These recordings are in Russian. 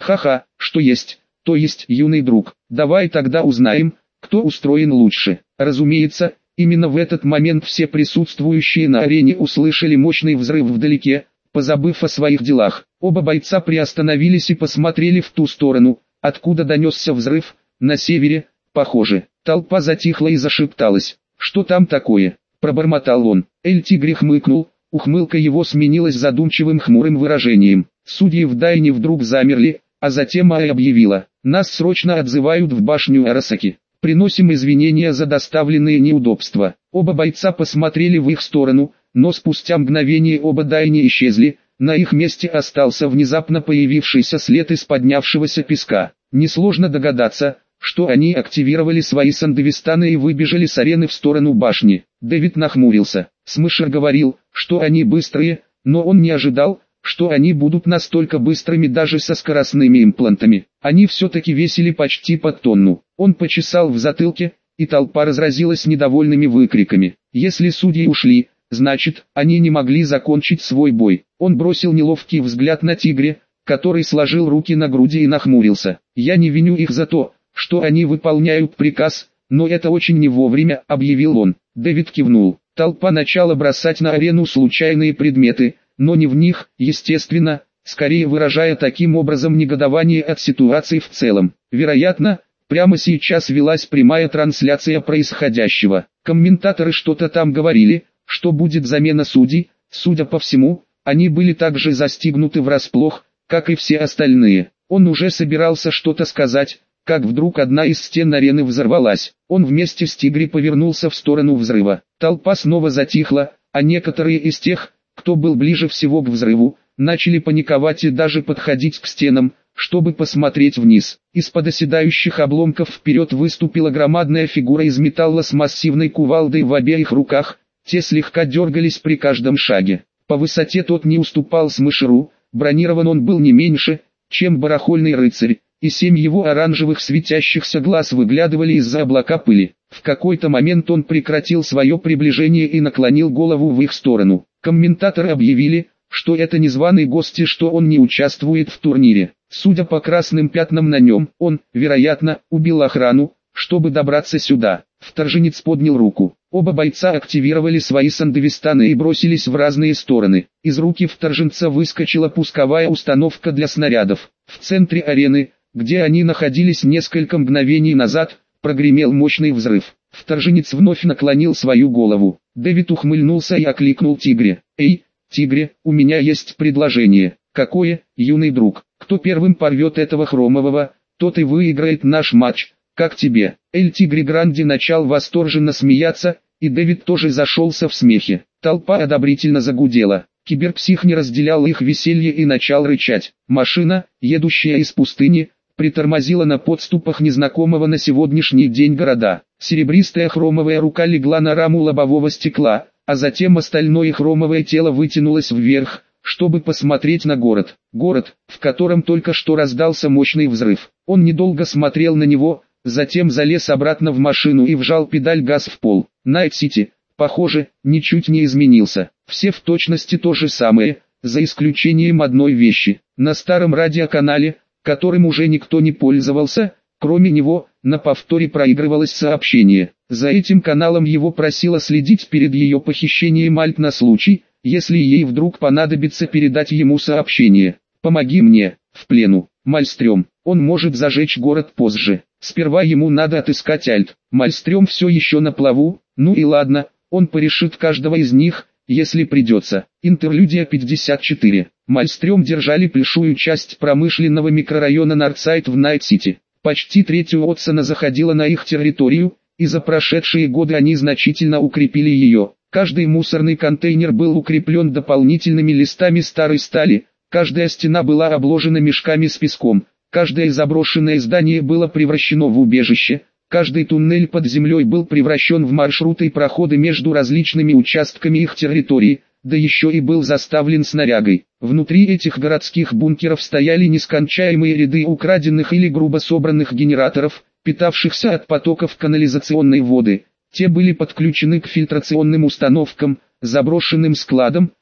Ха-ха, что есть, то есть, юный друг. Давай тогда узнаем, кто устроен лучше. Разумеется, именно в этот момент все присутствующие на арене услышали мощный взрыв вдалеке, позабыв о своих делах. Оба бойца приостановились и посмотрели в ту сторону, откуда донесся взрыв, на севере, похоже. Толпа затихла и зашепталась. «Что там такое?» – пробормотал он. Эль-Тигре хмыкнул, ухмылка его сменилась задумчивым хмурым выражением. Судьи в Дайне вдруг замерли, а затем Аэ объявила: «Нас срочно отзывают в башню Арасаки. Приносим извинения за доставленные неудобства». Оба бойца посмотрели в их сторону, но спустя мгновение оба Дайни исчезли, на их месте остался внезапно появившийся след из поднявшегося песка. Несложно догадаться, что они активировали свои сандевистаны и выбежали с арены в сторону башни. Дэвид нахмурился. Смышер говорил, что они быстрые, но он не ожидал, что они будут настолько быстрыми даже со скоростными имплантами. Они все-таки весили почти под тонну. Он почесал в затылке, и толпа разразилась недовольными выкриками. Если судьи ушли, значит, они не могли закончить свой бой. Он бросил неловкий взгляд на Тигре, который сложил руки на груди и нахмурился. «Я не виню их за то, что они выполняют приказ, но это очень не вовремя», — объявил он. Дэвид кивнул. Толпа начала бросать на арену случайные предметы, но не в них, естественно, скорее выражая таким образом негодование от ситуации в целом. Вероятно, прямо сейчас велась прямая трансляция происходящего. Комментаторы что-то там говорили, что будет замена судей. Судя по всему, они были также застигнуты врасплох, как и все остальные. Он уже собирался что-то сказать, как вдруг одна из стен арены взорвалась. Он вместе с Тигре повернулся в сторону взрыва. Толпа снова затихла, а некоторые из тех, кто был ближе всего к взрыву, начали паниковать и даже подходить к стенам, чтобы посмотреть вниз. Из-под оседающих обломков вперед выступила громадная фигура из металла с массивной кувалдой в обеих руках, те слегка дергались при каждом шаге. По высоте тот не уступал Смышеру, бронирован он был не меньше, чем барахольный рыцарь, и 7 его оранжевых светящихся глаз выглядывали из-за облака пыли. В какой-то момент он прекратил свое приближение и наклонил голову в их сторону. Комментаторы объявили, что это незваный гость и что он не участвует в турнире. Судя по красным пятнам на нем, он, вероятно, убил охрану, чтобы добраться сюда. Вторженец поднял руку. Оба бойца активировали свои сандевистаны и бросились в разные стороны. Из руки вторженца выскочила пусковая установка для снарядов. В центре арены, где они находились несколько мгновений назад, прогремел мощный взрыв. Вторженец вновь наклонил свою голову. Дэвид ухмыльнулся и окликнул Тигре. «Эй, Тигре, у меня есть предложение». «Какое, юный друг? Кто первым порвет этого хромового, тот и выиграет наш матч. Как тебе?» Эль-Тигре Гранди начал восторженно смеяться, и Дэвид тоже зашелся в смехе. Толпа одобрительно загудела. Киберпсих не разделял их веселье и начал рычать. Машина, едущая из пустыни, притормозила на подступах незнакомого на сегодняшний день города. Серебристая хромовая рука легла на раму лобового стекла, а затем остальное хромовое тело вытянулось вверх, чтобы посмотреть на город. Город, в котором только что раздался мощный взрыв. Он недолго смотрел на него, затем залез обратно в машину и вжал педаль газ в пол. Найт-Сити, похоже, ничуть не изменился. Все в точности то же самое, за исключением одной вещи. На старом радиоканале, которым уже никто не пользовался, кроме него, на повторе проигрывалось сообщение. За этим каналом его просила следить перед ее похищением Альт на случай, если ей вдруг понадобится передать ему сообщение. «Помоги мне, в плену, Мальстрём, он может зажечь город позже. Сперва ему надо отыскать Альт». Мальстрём все еще на плаву, ну и ладно, он порешит каждого из них, если придется. Интерлюдия 54. Мальстрём держали большую часть промышленного микрорайона Нордсайд в Найт-Сити. Почти треть Уотсона заходила на их территорию, и за прошедшие годы они значительно укрепили ее. Каждый мусорный контейнер был укреплен дополнительными листами старой стали, каждая стена была обложена мешками с песком, каждое заброшенное здание было превращено в убежище, каждый туннель под землей был превращен в маршруты и проходы между различными участками их территории, да еще и был заставлен снарягой. Внутри этих городских бункеров стояли нескончаемые ряды украденных или грубо собранных генераторов, питавшихся от потоков канализационной воды. Те были подключены к фильтрационным установкам, заброшенным складам,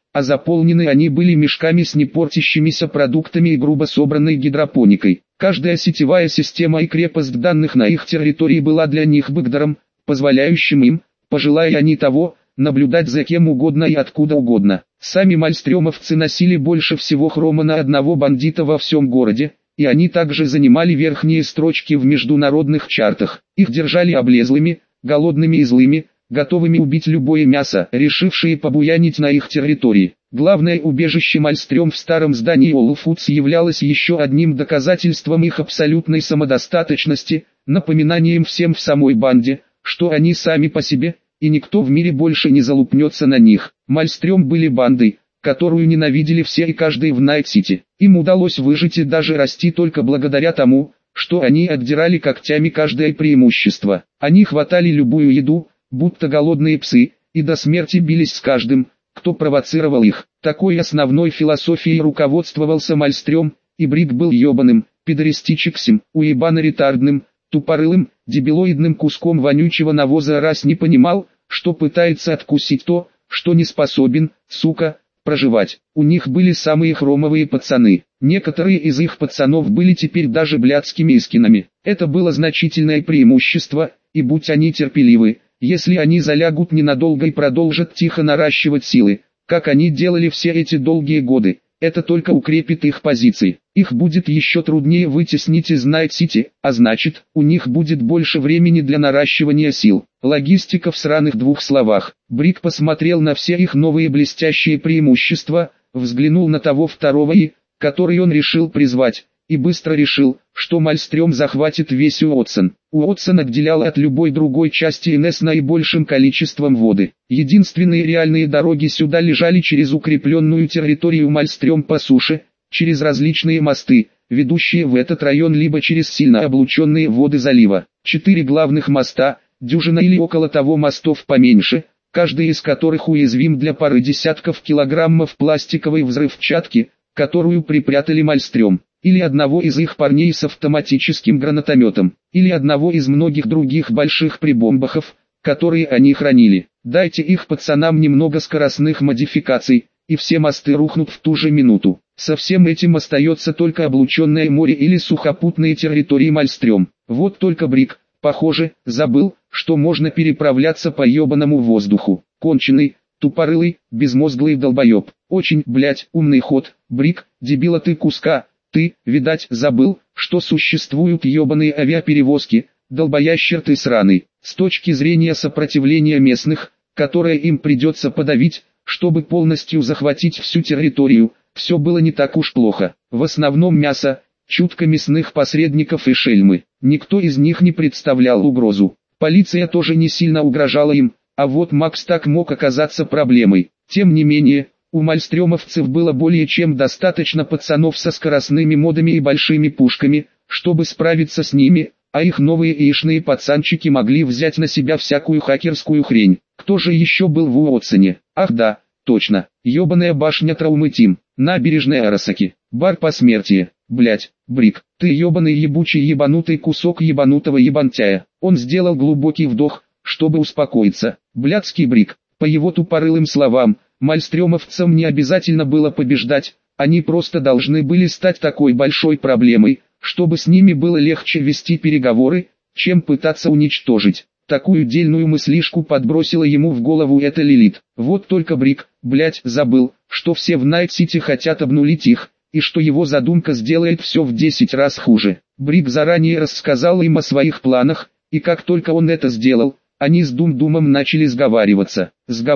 а заполнены они были мешками с непортящимися продуктами и грубо собранной гидропоникой. Каждая сетевая система и крепость данных на их территории была для них бэкдором, позволяющим им, пожелая они того, наблюдать за кем угодно и откуда угодно. Сами мальстрёмовцы носили больше всего хрома на одного бандита во всем городе, и они также занимали верхние строчки в международных чартах. Их держали облезлыми, голодными и злыми, готовыми убить любое мясо, решившие побуянить на их территории. Главное убежище Мальстрём в старом здании All Foods являлось еще одним доказательством их абсолютной самодостаточности, напоминанием всем в самой банде, что они сами по себе, и никто в мире больше не залупнется на них. Мальстрём были бандой, которую ненавидели все и каждый в Найт-Сити. Им удалось выжить и даже расти только благодаря тому, что они отдирали когтями каждое преимущество. Они хватали любую еду, будто голодные псы, и до смерти бились с каждым, кто провоцировал их. Такой основной философией руководствовался Мальстрём, и Брик был ебаным, пидористичексем, уебано-ретардным, тупорылым, дебилоидным куском вонючего навоза, раз не понимал, что пытается откусить то, что не способен, сука, проживать. У них были самые хромовые пацаны. Некоторые из их пацанов были теперь даже блядскими искинами. Это было значительное преимущество, и будь они терпеливы, если они залягут ненадолго и продолжат тихо наращивать силы, как они делали все эти долгие годы, это только укрепит их позиции. Их будет еще труднее вытеснить из Найт-Сити, а значит, у них будет больше времени для наращивания сил. Логистика в сраных двух словах. Брик посмотрел на все их новые блестящие преимущества, взглянул на того второго который он решил призвать, и быстро решил, что Мальстрём захватит весь Уотсон. Уотсон отделял от любой другой части НС наибольшим количеством воды. Единственные реальные дороги сюда лежали через укрепленную территорию Мальстрём по суше, через различные мосты, ведущие в этот район, либо через сильно облученные воды залива. 4 главных моста, дюжина или около того мостов поменьше, каждый из которых уязвим для пары десятков килограммов пластиковой взрывчатки, которую припрятали Мальстрём, или одного из их парней с автоматическим гранатометом, или одного из многих других больших прибомбахов, которые они хранили. Дайте их пацанам немного скоростных модификаций, и все мосты рухнут в ту же минуту. Со всем этим остается только облученное море или сухопутные территории Мальстрём. Вот только Брик, похоже, забыл, что можно переправляться по ебаному воздуху. Конченый, тупорылый, безмозглый долбоеб. Очень, блять, умный ход, Брик, дебила ты куска. Ты, видать, забыл, что существуют ебаные авиаперевозки, долбоящер ты сраный. С точки зрения сопротивления местных, которое им придется подавить, чтобы полностью захватить всю территорию, все было не так уж плохо. В основном мясо, чутко мясных посредников и шельмы. Никто из них не представлял угрозу. Полиция тоже не сильно угрожала им, а вот Макс так мог оказаться проблемой. Тем не менее, у мальстрёмовцев было более чем достаточно пацанов со скоростными модами и большими пушками, чтобы справиться с ними, а их новые яичные пацанчики могли взять на себя всякую хакерскую хрень. Кто же еще был в Уотсоне? Ах да, точно, ебаная башня Траумы Тим, набережная Арасаки, бар посмертия. Блять, Брик, ты ебаный ебучий ебанутый кусок ебанутого ебантяя. Он сделал глубокий вдох, чтобы успокоиться. Блядский Брик, по его тупорылым словам, мальстрёмовцам не обязательно было побеждать, они просто должны были стать такой большой проблемой, чтобы с ними было легче вести переговоры, чем пытаться уничтожить. Такую дельную мыслишку подбросила ему в голову эта Лилит. Вот только Брик, блять, забыл, что все в Найт-Сити хотят обнулить их, и что его задумка сделает все в 10 раз хуже. Брик заранее рассказал им о своих планах, и как только он это сделал, они с Дум-Думом начали сговариваться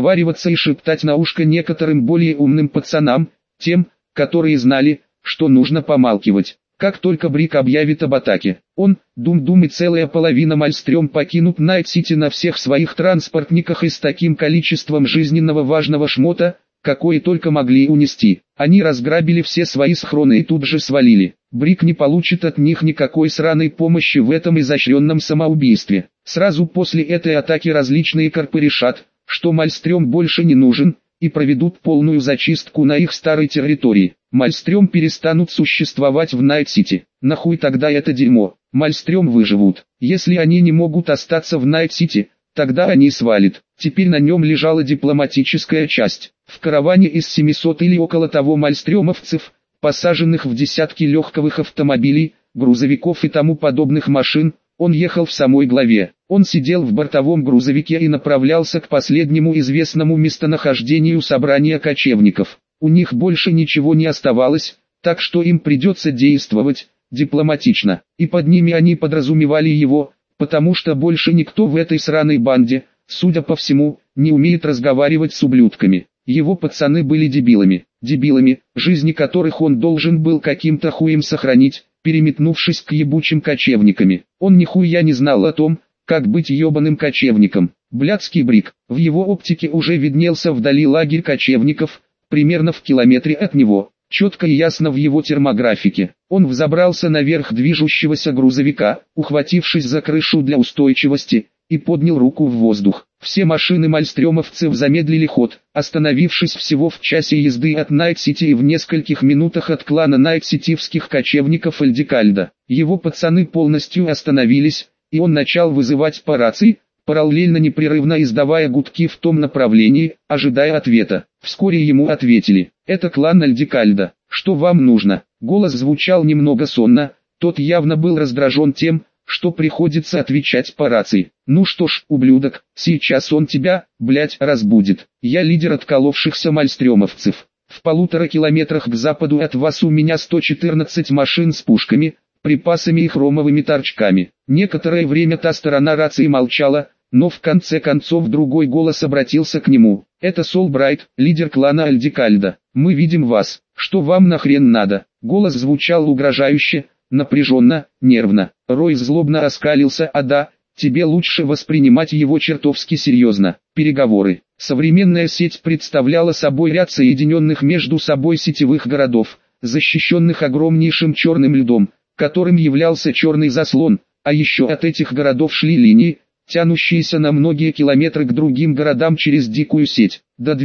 и шептать на ушко некоторым более умным пацанам, тем, которые знали, что нужно помалкивать. Как только Брик объявит об атаке, он, Дум-Дум и целая половина Мальстрём покинут Найт-Сити на всех своих транспортниках и с таким количеством жизненно важного шмота, какое только могли унести. Они разграбили все свои схроны и тут же свалили. Брик не получит от них никакой сраной помощи в этом изощренном самоубийстве. Сразу после этой атаки различные корпы решат, что Мальстрём больше не нужен, и проведут полную зачистку на их старой территории. Мальстрём перестанут существовать в Найт-Сити. Нахуй тогда это дерьмо? Мальстрём выживут. Если они не могут остаться в Найт-Сити, тогда они свалят. Теперь на нем лежала дипломатическая часть. В караване из 700 или около того мальстрёмовцев, посаженных в десятки легковых автомобилей, грузовиков и тому подобных машин, он ехал в самой главе. Он сидел в бортовом грузовике и направлялся к последнему известному местонахождению собрания кочевников. У них больше ничего не оставалось, так что им придется действовать дипломатично. И под ними они подразумевали его, потому что больше никто в этой сраной банде, судя по всему, не умеет разговаривать с ублюдками. Его пацаны были дебилами, жизни которых он должен был каким-то хуем сохранить, переметнувшись к ебучим кочевниками. Он нихуя не знал о том, как быть ебаным кочевником. Блядский брик. В его оптике уже виднелся вдали лагерь кочевников, примерно в километре от него. Четко и ясно в его термографике. Он взобрался наверх движущегося грузовика, ухватившись за крышу для устойчивости, и поднял руку в воздух. Все машины мальстрёмовцев замедлили ход, остановившись всего в часе езды от Найт-Сити и в нескольких минутах от клана Найт-Ситивских кочевников Эльдикальда. Его пацаны полностью остановились, и он начал вызывать по рации, параллельно непрерывно издавая гудки в том направлении, ожидая ответа. Вскоре ему ответили: «Это клан Эльдикальда. Что вам нужно?» Голос звучал немного сонно, тот явно был раздражен тем, что приходится отвечать по рации. «Ну что ж, ублюдок, сейчас он тебя, блять, разбудит. Я лидер отколовшихся мальстрёмовцев. В 1,5 километрах к западу от вас у меня 114 машин с пушками, припасами и хромовыми торчками». Некоторое время та сторона рации молчала, но в конце концов другой голос обратился к нему. «Это Сол Брайт, лидер клана Эльдикальда. Мы видим вас. Что вам нахрен надо?» Голос звучал угрожающе, напряженно, нервно. Рой злобно оскалился. «А да, тебе лучше воспринимать его чертовски серьезно. Переговоры». Современная сеть представляла собой ряд соединенных между собой сетевых городов, защищенных огромнейшим черным льдом, которым являлся черный заслон, а еще от этих городов шли линии, тянущиеся на многие километры к другим городам через дикую сеть. До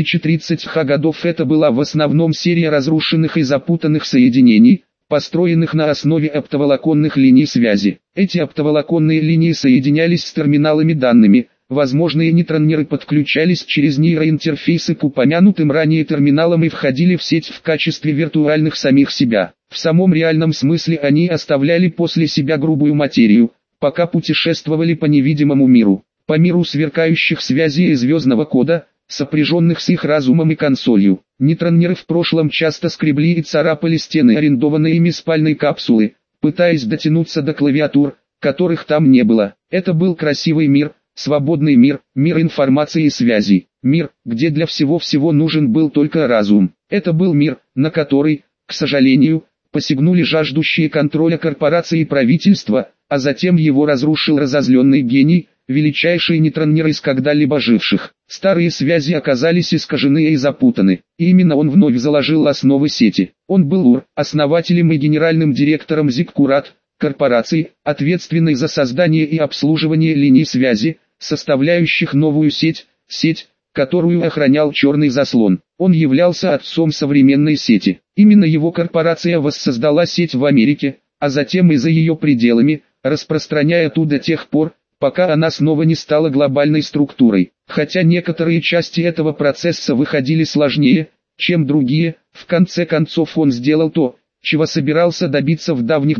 2030-х годов это была в основном серия разрушенных и запутанных соединений, построенных на основе оптоволоконных линий связи. Эти оптоволоконные линии соединялись с терминалами данными, возможные нейтронеры подключались через нейроинтерфейсы к упомянутым ранее терминалам и входили в сеть в качестве виртуальных самих себя. В самом реальном смысле они оставляли после себя грубую материю, пока путешествовали по невидимому миру, по миру сверкающих связей и звездного кода, сопряженных с их разумом и консолью. Нейтронеры в прошлом часто скребли и царапали стены арендованной ими спальной капсулы, пытаясь дотянуться до клавиатур, которых там не было. Это был красивый мир, свободный мир, мир информации и связей, мир, где для всего нужен был только разум. Это был мир, на который, к сожалению, посягнули жаждущие контроля корпорации и правительства, а затем его разрушил разозленный гений, величайший нейтронер из когда-либо живших. Старые связи оказались искажены и запутаны, и именно он вновь заложил основы сети. Он был УР, основателем и генеральным директором Зиккурат, корпорации, ответственной за создание и обслуживание линий связи, составляющих новую сеть, которую охранял черный заслон. Он являлся отцом современной сети. Именно его корпорация воссоздала сеть в Америке, а затем и за ее пределами, распространяя ту до тех пор, пока она снова не стала глобальной структурой. Хотя некоторые части этого процесса выходили сложнее, чем другие, в конце концов он сделал то, чего собирался добиться в давних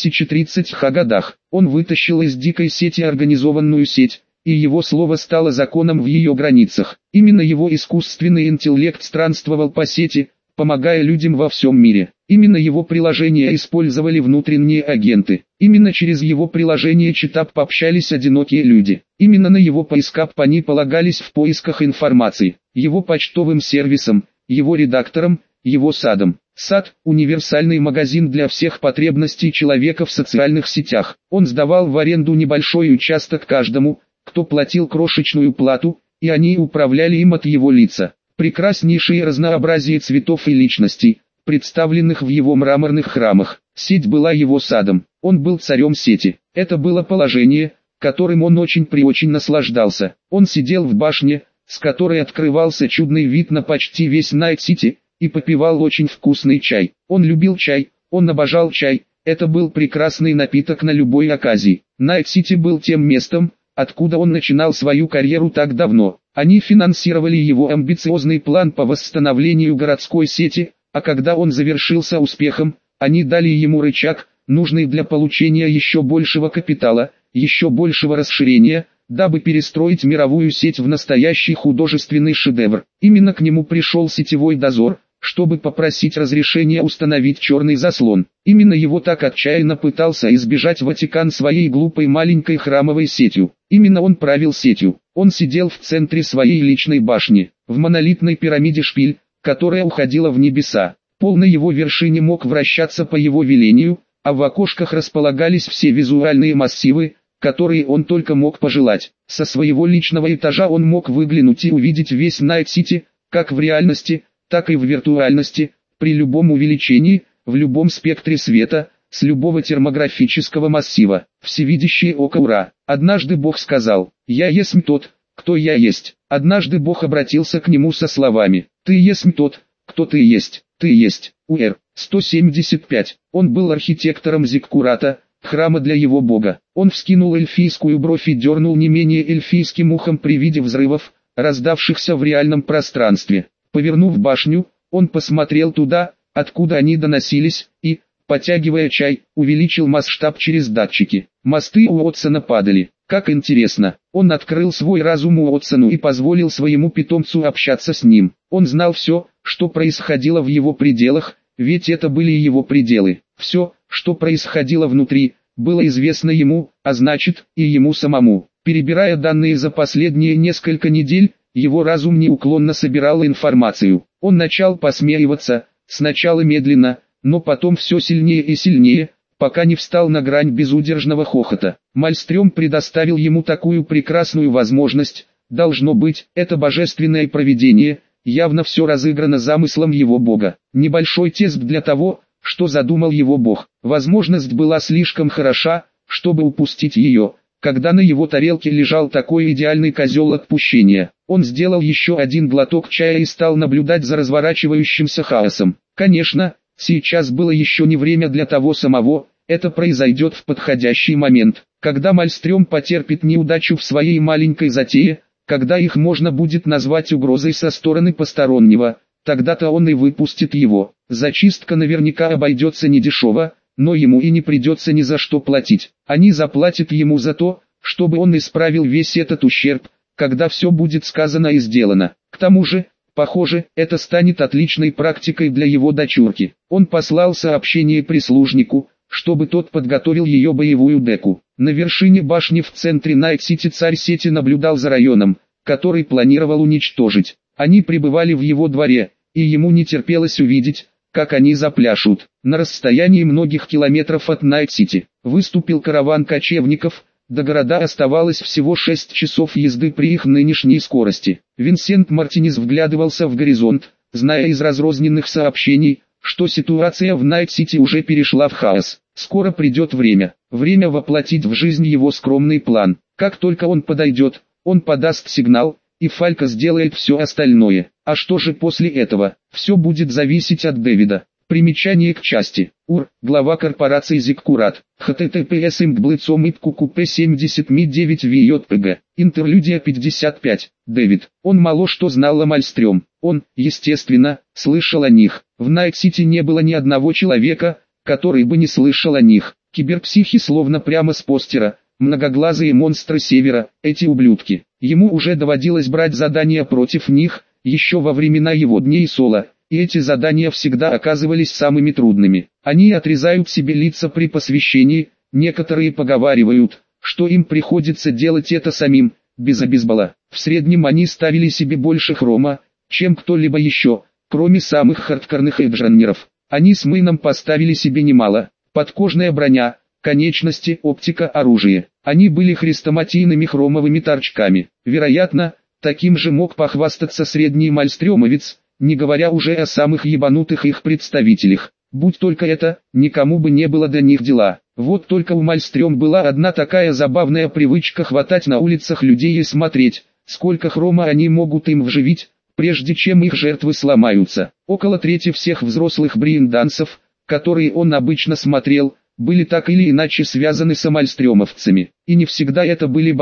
2030-х годах. Он вытащил из дикой сети организованную сеть, и его слово стало законом в ее границах. Именно его искусственный интеллект странствовал по сети, помогая людям во всем мире. Именно его приложения использовали внутренние агенты. Именно через его приложение читап общались одинокие люди. Именно на его поискап они полагались в поисках информации. Его почтовым сервисом, его редактором, его садом. Сад – универсальный магазин для всех потребностей человека в социальных сетях. Он сдавал в аренду небольшой участок каждому, кто платил крошечную плату, и они управляли им от его лица. Прекраснейшее разнообразие цветов и личностей, представленных в его мраморных храмах. Сеть была его садом, он был царем сети. Это было положение, которым он очень наслаждался. Он сидел в башне, с которой открывался чудный вид на почти весь Найт-Сити, и попивал очень вкусный чай. Он любил чай, он обожал чай, это был прекрасный напиток на любой оказии. Найт-Сити был тем местом, откуда он начинал свою карьеру так давно. Они финансировали его амбициозный план по восстановлению городской сети, а когда он завершился успехом, они дали ему рычаг, нужный для получения еще большего капитала, еще большего расширения, дабы перестроить мировую сеть в настоящий художественный шедевр. Именно к нему пришел сетевой дозор, чтобы попросить разрешения установить черный заслон. Именно его так отчаянно пытался избежать Ватикан своей глупой маленькой храмовой сетью. Именно он правил сетью. Он сидел в центре своей личной башни, в монолитной пирамиде шпиль, которая уходила в небеса. Пол на его вершине мог вращаться по его велению, а в окошках располагались все визуальные массивы, которые он только мог пожелать. Со своего личного этажа он мог выглянуть и увидеть весь Найт-Сити, как в реальности, так и в виртуальности, при любом увеличении, в любом спектре света, с любого термографического массива. Всевидящее око Ура. Однажды Бог сказал: «Я есть тот, кто я есть». Однажды Бог обратился к нему со словами: «Ты есть тот, кто ты есть, ты есть». Уэр. 175. Он был архитектором Зиккурата, храма для его бога. Он вскинул эльфийскую бровь и дернул не менее эльфийским ухом при виде взрывов, раздавшихся в реальном пространстве. Повернув башню, он посмотрел туда, откуда они доносились, и, потягивая чай, увеличил масштаб через датчики. Мосты Уотсона падали. Как интересно, он открыл свой разум Уотсону и позволил своему питомцу общаться с ним. Он знал все, что происходило в его пределах, ведь это были его пределы. Все, что происходило внутри, было известно ему, а значит, и ему самому. Перебирая данные за последние несколько недель, его разум неуклонно собирал информацию. Он начал посмеиваться, сначала медленно, но потом все сильнее и сильнее, пока не встал на грань безудержного хохота. Мальстрём предоставил ему такую прекрасную возможность. Должно быть, это божественное провидение, явно все разыграно замыслом его бога. Небольшой тест для того, что задумал его бог. Возможность была слишком хороша, чтобы упустить ее, когда на его тарелке лежал такой идеальный козел отпущения. Он сделал еще один глоток чая и стал наблюдать за разворачивающимся хаосом. Конечно, сейчас было еще не время для того самого, это произойдет в подходящий момент, когда Мальстрём потерпит неудачу в своей маленькой затее, когда их можно будет назвать угрозой со стороны постороннего, тогда-то он и выпустит его. Зачистка наверняка обойдется недешево, но ему и не придется ни за что платить. Они заплатят ему за то, чтобы он исправил весь этот ущерб, когда все будет сказано и сделано. К тому же, похоже, это станет отличной практикой для его дочурки. Он послал сообщение прислужнику, чтобы тот подготовил ее боевую деку. На вершине башни в центре Найт-Сити царь сети наблюдал за районом, который планировал уничтожить. Они пребывали в его дворе, и ему не терпелось увидеть, как они запляшут. На расстоянии многих километров от Найт-Сити выступил караван кочевников. До города оставалось всего 6 часов езды при их нынешней скорости. Винсент Мартинез вглядывался в горизонт, зная из разрозненных сообщений, что ситуация в Найт-Сити уже перешла в хаос. Скоро придет время воплотить в жизнь его скромный план. Как только он подойдет, он подаст сигнал, и Фалька сделает все остальное. А что же после этого? Все будет зависеть от Дэвида. Примечание к части. УР, глава корпорации Зиккурат. https imdblицом 70 ми 9 vjpg. Интерлюдия 55. Дэвид. Он мало что знал о Мальстрём. Он, естественно, слышал о них. В Найт-Сити не было ни одного человека, который бы не слышал о них. Киберпсихи словно прямо с постера. Многоглазые монстры Севера, эти ублюдки. Ему уже доводилось брать задания против них, еще во времена его дней соло. И эти задания всегда оказывались самыми трудными. Они отрезают себе лица при посвящении, некоторые поговаривают, что им приходится делать это самим, без обезбола. В среднем они ставили себе больше хрома, чем кто-либо еще, кроме самых хардкорных эджанеров. Они с Мэйном поставили себе немало: подкожная броня, конечности, оптика, оружие. Они были хрестоматийными хромовыми торчками. Вероятно, таким же мог похвастаться средний мальстрёмовец, не говоря уже о самых ебанутых их представителях. Будь только это, никому бы не было до них дела. Вот только у Мальстрём была одна такая забавная привычка хватать на улицах людей и смотреть, сколько хрома они могут им вживить, прежде чем их жертвы сломаются. Около трети всех взрослых брейндансов, которые он обычно смотрел, были так или иначе связаны с мальстрёмовцами. И не всегда это были бои,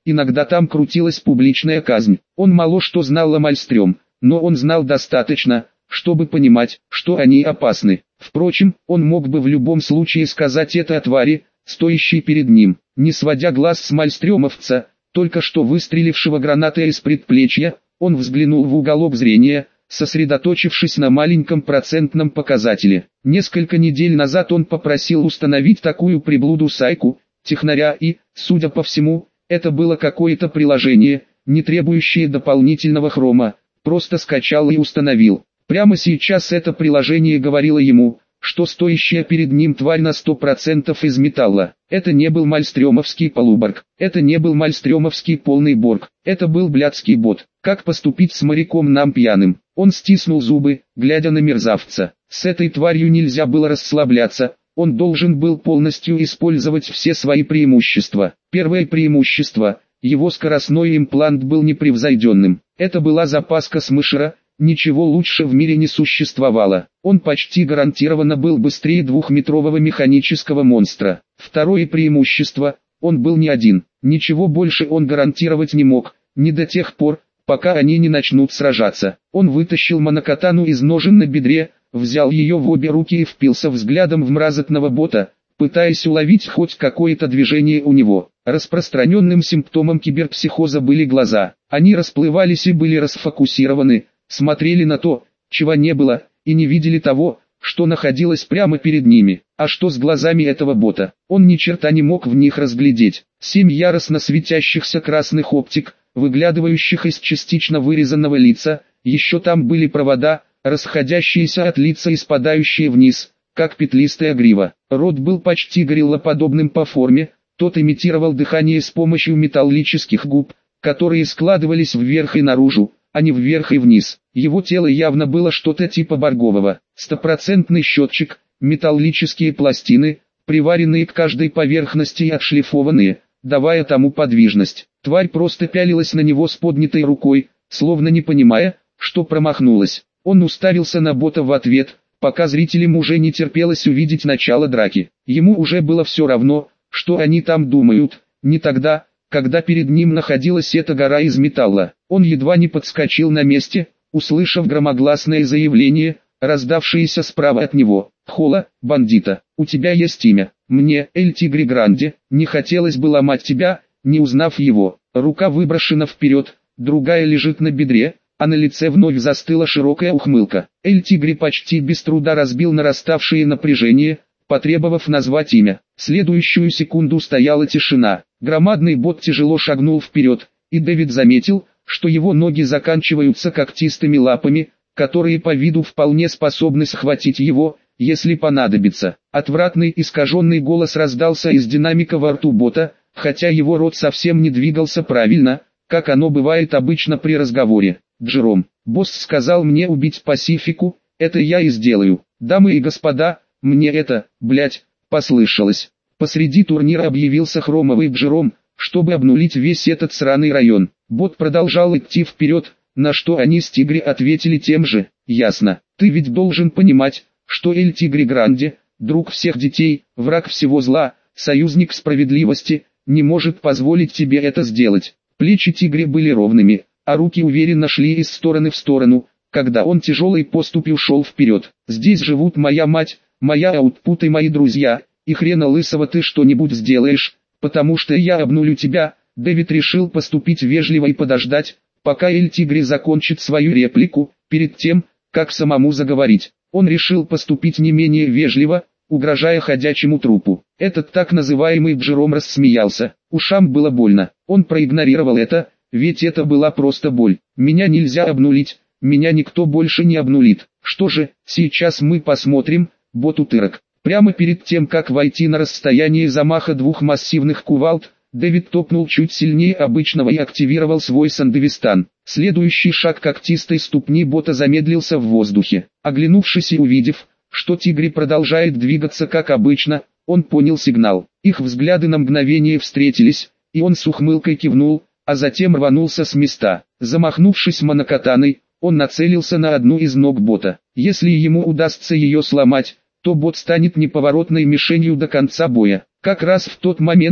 Иногда там крутилась публичная казнь. Он мало что знал о Мальстрём, но он знал достаточно, чтобы понимать, что они опасны. Впрочем, он мог бы в любом случае сказать это о твари, стоящей перед ним, не сводя глаз с мальстрёмовца, только что выстрелившего гранатой из предплечья. Он взглянул в уголок зрения, сосредоточившись на маленьком процентном показателе. Несколько недель назад он попросил установить такую приблуду Сайку, технаря, и, судя по всему, это было какое-то приложение, не требующее дополнительного хрома, просто скачал и установил. Прямо сейчас это приложение говорило ему, что стоящая перед ним тварь на 100% из металла. Это не был мальстрёмовский полуборг, это не был мальстрёмовский полный борг, это был блядский бот. Как поступить с моряком нам пьяным? Он стиснул зубы, глядя на мерзавца. С этой тварью нельзя было расслабляться, он должен был полностью использовать все свои преимущества. Первое преимущество – его скоростной имплант был непревзойденным. Это была запаска Смешера. Ничего лучше в мире не существовало. Он почти гарантированно был быстрее двухметрового механического монстра. Второе преимущество – он был не один. Ничего больше он гарантировать не мог, не до тех пор, пока они не начнут сражаться. Он вытащил монокатану из ножен на бедре, взял ее в обе руки и впился взглядом в мразотного бота, пытаясь уловить хоть какое-то движение у него. Распространенным симптомом киберпсихоза были глаза. Они расплывались и были расфокусированы, смотрели на то, чего не было, и не видели того, что находилось прямо перед ними. А что с глазами этого бота? Он ни черта не мог в них разглядеть. 7 яростно светящихся красных оптик, выглядывающих из частично вырезанного лица, еще там были провода, расходящиеся от лица и спадающие вниз, как петлистая грива. Рот был почти гориллоподобным по форме, тот имитировал дыхание с помощью металлических губ, которые складывались вверх и наружу, а не вверх и вниз. Его тело явно было что-то типа боргового. Стопроцентный счетчик, металлические пластины, приваренные к каждой поверхности и отшлифованные, давая тому подвижность. Тварь просто пялилась на него с поднятой рукой, словно не понимая, что промахнулась. Он уставился на бота в ответ, пока зрителям уже не терпелось увидеть начало драки. Ему уже было все равно, что они там думают, не тогда, когда перед ним находилась эта гора из металла. Он едва не подскочил на месте, услышав громогласное заявление, раздавшееся справа от него. «Хола, бандита, у тебя есть имя. Мне, Эль Тигре Гранде, не хотелось бы ломать тебя, не узнав его». Рука выброшена вперед, другая лежит на бедре, а на лице вновь застыла широкая ухмылка. Эль Тигре почти без труда разбил нараставшее напряжение, потребовав назвать имя. В следующую секунду стояла тишина. Громадный бот тяжело шагнул вперед, и Дэвид заметил, что его ноги заканчиваются когтистыми лапами, которые по виду вполне способны схватить его, если понадобится. Отвратный искаженный голос раздался из динамика во рту бота, хотя его рот совсем не двигался правильно, как оно бывает обычно при разговоре. «Джером, босс сказал мне убить Пасифику, это я и сделаю. Дамы и господа, мне это, блять, послышалось». Посреди турнира объявился хромовый Джером, чтобы обнулить весь этот сраный район. Бот продолжал идти вперед, на что они с Тигре ответили тем же. «Ясно, ты ведь должен понимать, что Эль Тигре Гранде, друг всех детей, враг всего зла, союзник справедливости, не может позволить тебе это сделать». Плечи Тигре были ровными, а руки уверенно шли из стороны в сторону, когда он тяжелой поступью шел вперед. «Здесь живут моя мать, моя аутпут и мои друзья, и хрена лысого ты что-нибудь сделаешь, потому что я обнулю тебя». Дэвид решил поступить вежливо и подождать, пока Эль Тигре закончит свою реплику, перед тем, как самому заговорить. Он решил поступить не менее вежливо, угрожая ходячему трупу. Этот так называемый Джером рассмеялся. Ушам было больно. Он проигнорировал это, ведь это была просто боль. «Меня нельзя обнулить, меня никто больше не обнулит». «Что же, сейчас мы посмотрим, бот-утырок». Прямо перед тем, как войти на расстояние замаха двух массивных кувалд, Дэвид топнул чуть сильнее обычного и активировал свой сандевистан. Следующий шаг когтистой ступни бота замедлился в воздухе. Оглянувшись и увидев, что Тигре продолжает двигаться как обычно, он понял сигнал. Их взгляды на мгновение встретились, и он с ухмылкой кивнул, а затем рванулся с места. Замахнувшись монокатаной, он нацелился на одну из ног бота. Если ему удастся ее сломать, то бот станет неповоротной мишенью до конца боя. Как раз в тот момент,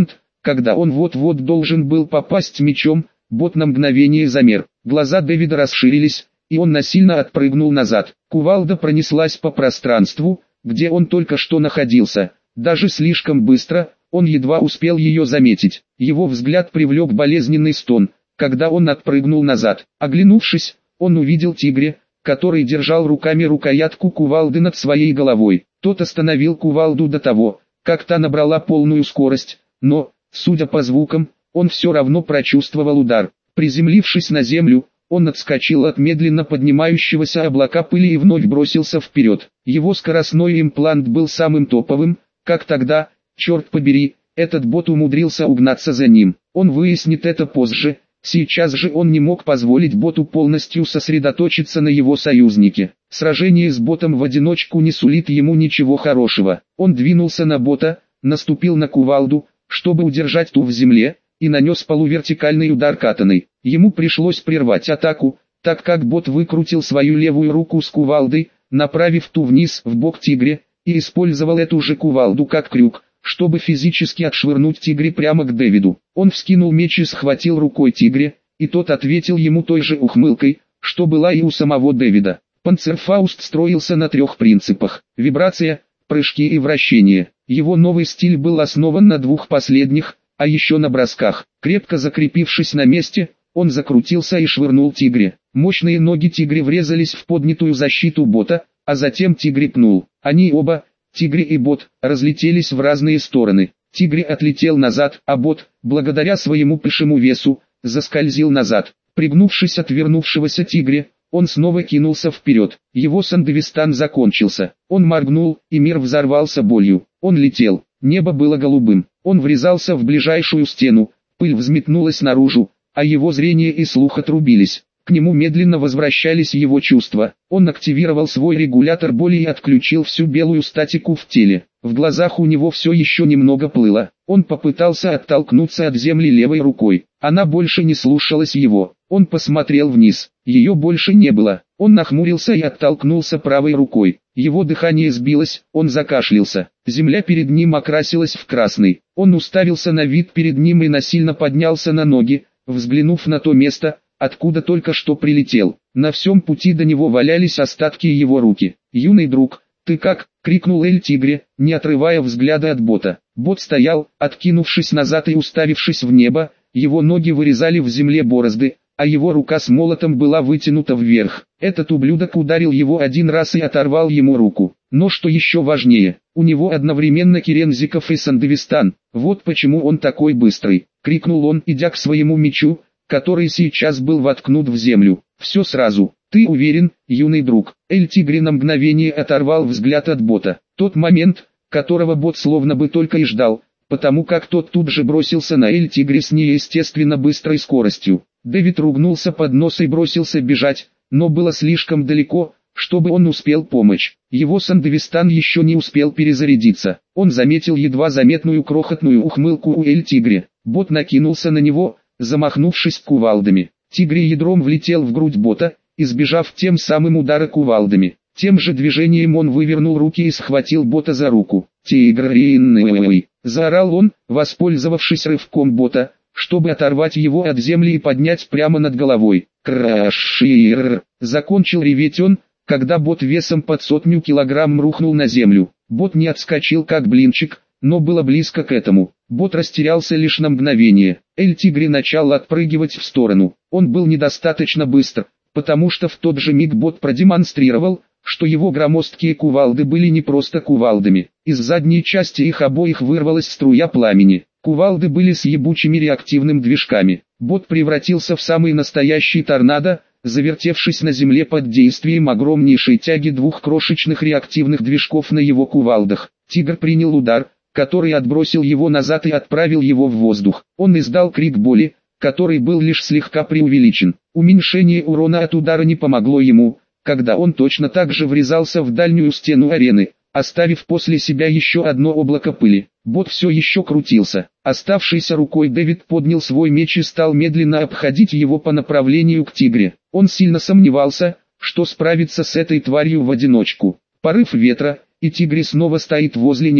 Когда он вот-вот должен был попасть мечом, бот на мгновение замер. Глаза Дэвида расширились, и он насильно отпрыгнул назад. Кувалда пронеслась по пространству, где он только что находился, даже слишком быстро, он едва успел ее заметить. Его взгляд привлек болезненный стон, когда он отпрыгнул назад. Оглянувшись, он увидел тигря, который держал руками рукоятку кувалды над своей головой. Тот остановил кувалду до того, как та набрала полную скорость, но, судя по звукам, он все равно прочувствовал удар. Приземлившись на землю, он отскочил от медленно поднимающегося облака пыли и вновь бросился вперед. Его скоростной имплант был самым топовым, как тогда, черт побери, этот бот умудрился угнаться за ним. Он выяснит это позже, сейчас же он не мог позволить боту полностью сосредоточиться на его союзнике. Сражение с ботом в одиночку не сулит ему ничего хорошего. Он двинулся на бота, наступил на кувалду, чтобы удержать ту в земле, и нанес полувертикальный удар катаной. Ему пришлось прервать атаку, так как бот выкрутил свою левую руку с кувалдой, направив ту вниз в бок тигре, и использовал эту же кувалду как крюк, чтобы физически отшвырнуть тигре прямо к Дэвиду. Он вскинул меч и схватил рукой тигре, и тот ответил ему той же ухмылкой, что была и у самого Дэвида. Панцерфауст строился на 3 принципах: вибрация, прыжки и вращение. Его новый стиль был основан на 2 последних, а еще на бросках. Крепко закрепившись на месте, он закрутился и швырнул тигре. Мощные ноги тигре врезались в поднятую защиту бота, а затем тигре пнул. Они оба, тигре и бот, разлетелись в разные стороны. Тигре отлетел назад, а бот, благодаря своему пешему весу, заскользил назад. Пригнувшись от вернувшегося тигре, он снова кинулся вперед. Его сандевистан закончился. Он моргнул, и мир взорвался болью. Он летел. Небо было голубым. Он врезался в ближайшую стену. Пыль взметнулась наружу, а его зрение и слух отрубились. К нему медленно возвращались его чувства. Он активировал свой регулятор боли и отключил всю белую статику в теле. В глазах у него все еще немного плыло. Он попытался оттолкнуться от земли левой рукой. Она больше не слушалась его. Он посмотрел вниз. Ее больше не было. Он нахмурился и оттолкнулся правой рукой. Его дыхание сбилось, он закашлялся. Земля перед ним окрасилась в красный. Он уставился на вид перед ним и насильно поднялся на ноги, взглянув на то место, откуда только что прилетел. На всем пути до него валялись остатки его руки. «Юный друг, ты как?» — крикнул Эль-Тигре, не отрывая взгляда от бота. Бот стоял, откинувшись назад и уставившись в небо, его ноги вырезали в земле борозды, а его рука с молотом была вытянута вверх. Этот ублюдок ударил его один раз и оторвал ему руку. Но что еще важнее, у него одновременно Керензиков и Сандевистан. «Вот почему он такой быстрый!» — крикнул он, идя к своему мечу, который сейчас был воткнут в землю. «Все сразу. Ты уверен, юный друг?» Эль-Тигре на мгновение оторвал взгляд от бота. Тот момент, которого бот словно бы только и ждал, потому как тот тут же бросился на Эль-Тигре с неестественно быстрой скоростью. Дэвид ругнулся под нос и бросился бежать, но было слишком далеко, чтобы он успел помочь. Его Сандевистан еще не успел перезарядиться. Он заметил едва заметную крохотную ухмылку у Эль-Тигре. Бот накинулся на него, замахнувшись кувалдами. Тигре ядром влетел в грудь бота, избежав тем самым удара кувалдами. Тем же движением он вывернул руки и схватил бота за руку. «Тигр-ин-ны-ой!» — заорал он, воспользовавшись рывком бота, чтобы оторвать его от земли и поднять прямо над головой. «Крашир!» — закончил реветь он, когда бот весом под 100 килограмм рухнул на землю. Бот не отскочил как блинчик, но было близко к этому. Бот растерялся лишь на мгновение. Эль-Тигре начал отпрыгивать в сторону. Он был недостаточно быстр, потому что в тот же миг бот продемонстрировал, что его громоздкие кувалды были не просто кувалдами. Из задней части их обоих вырвалась струя пламени. Кувалды были с ебучими реактивными движками. Бот превратился в самый настоящий торнадо, завертевшись на земле под действием огромнейшей тяги 2 крошечных реактивных движков на его кувалдах. Тигр принял удар, который отбросил его назад и отправил его в воздух. Он издал крик боли, который был лишь слегка преувеличен. Уменьшение урона от удара не помогло ему, когда он точно так же врезался в дальнюю стену арены, оставив после себя еще одно облако пыли. Бот все еще крутился. Оставшейся рукой Дэвид поднял свой меч и стал медленно обходить его по направлению к тигре. Он сильно сомневался, что справится с этой тварью в одиночку. Порыв ветра, и тигре снова стоит возле него,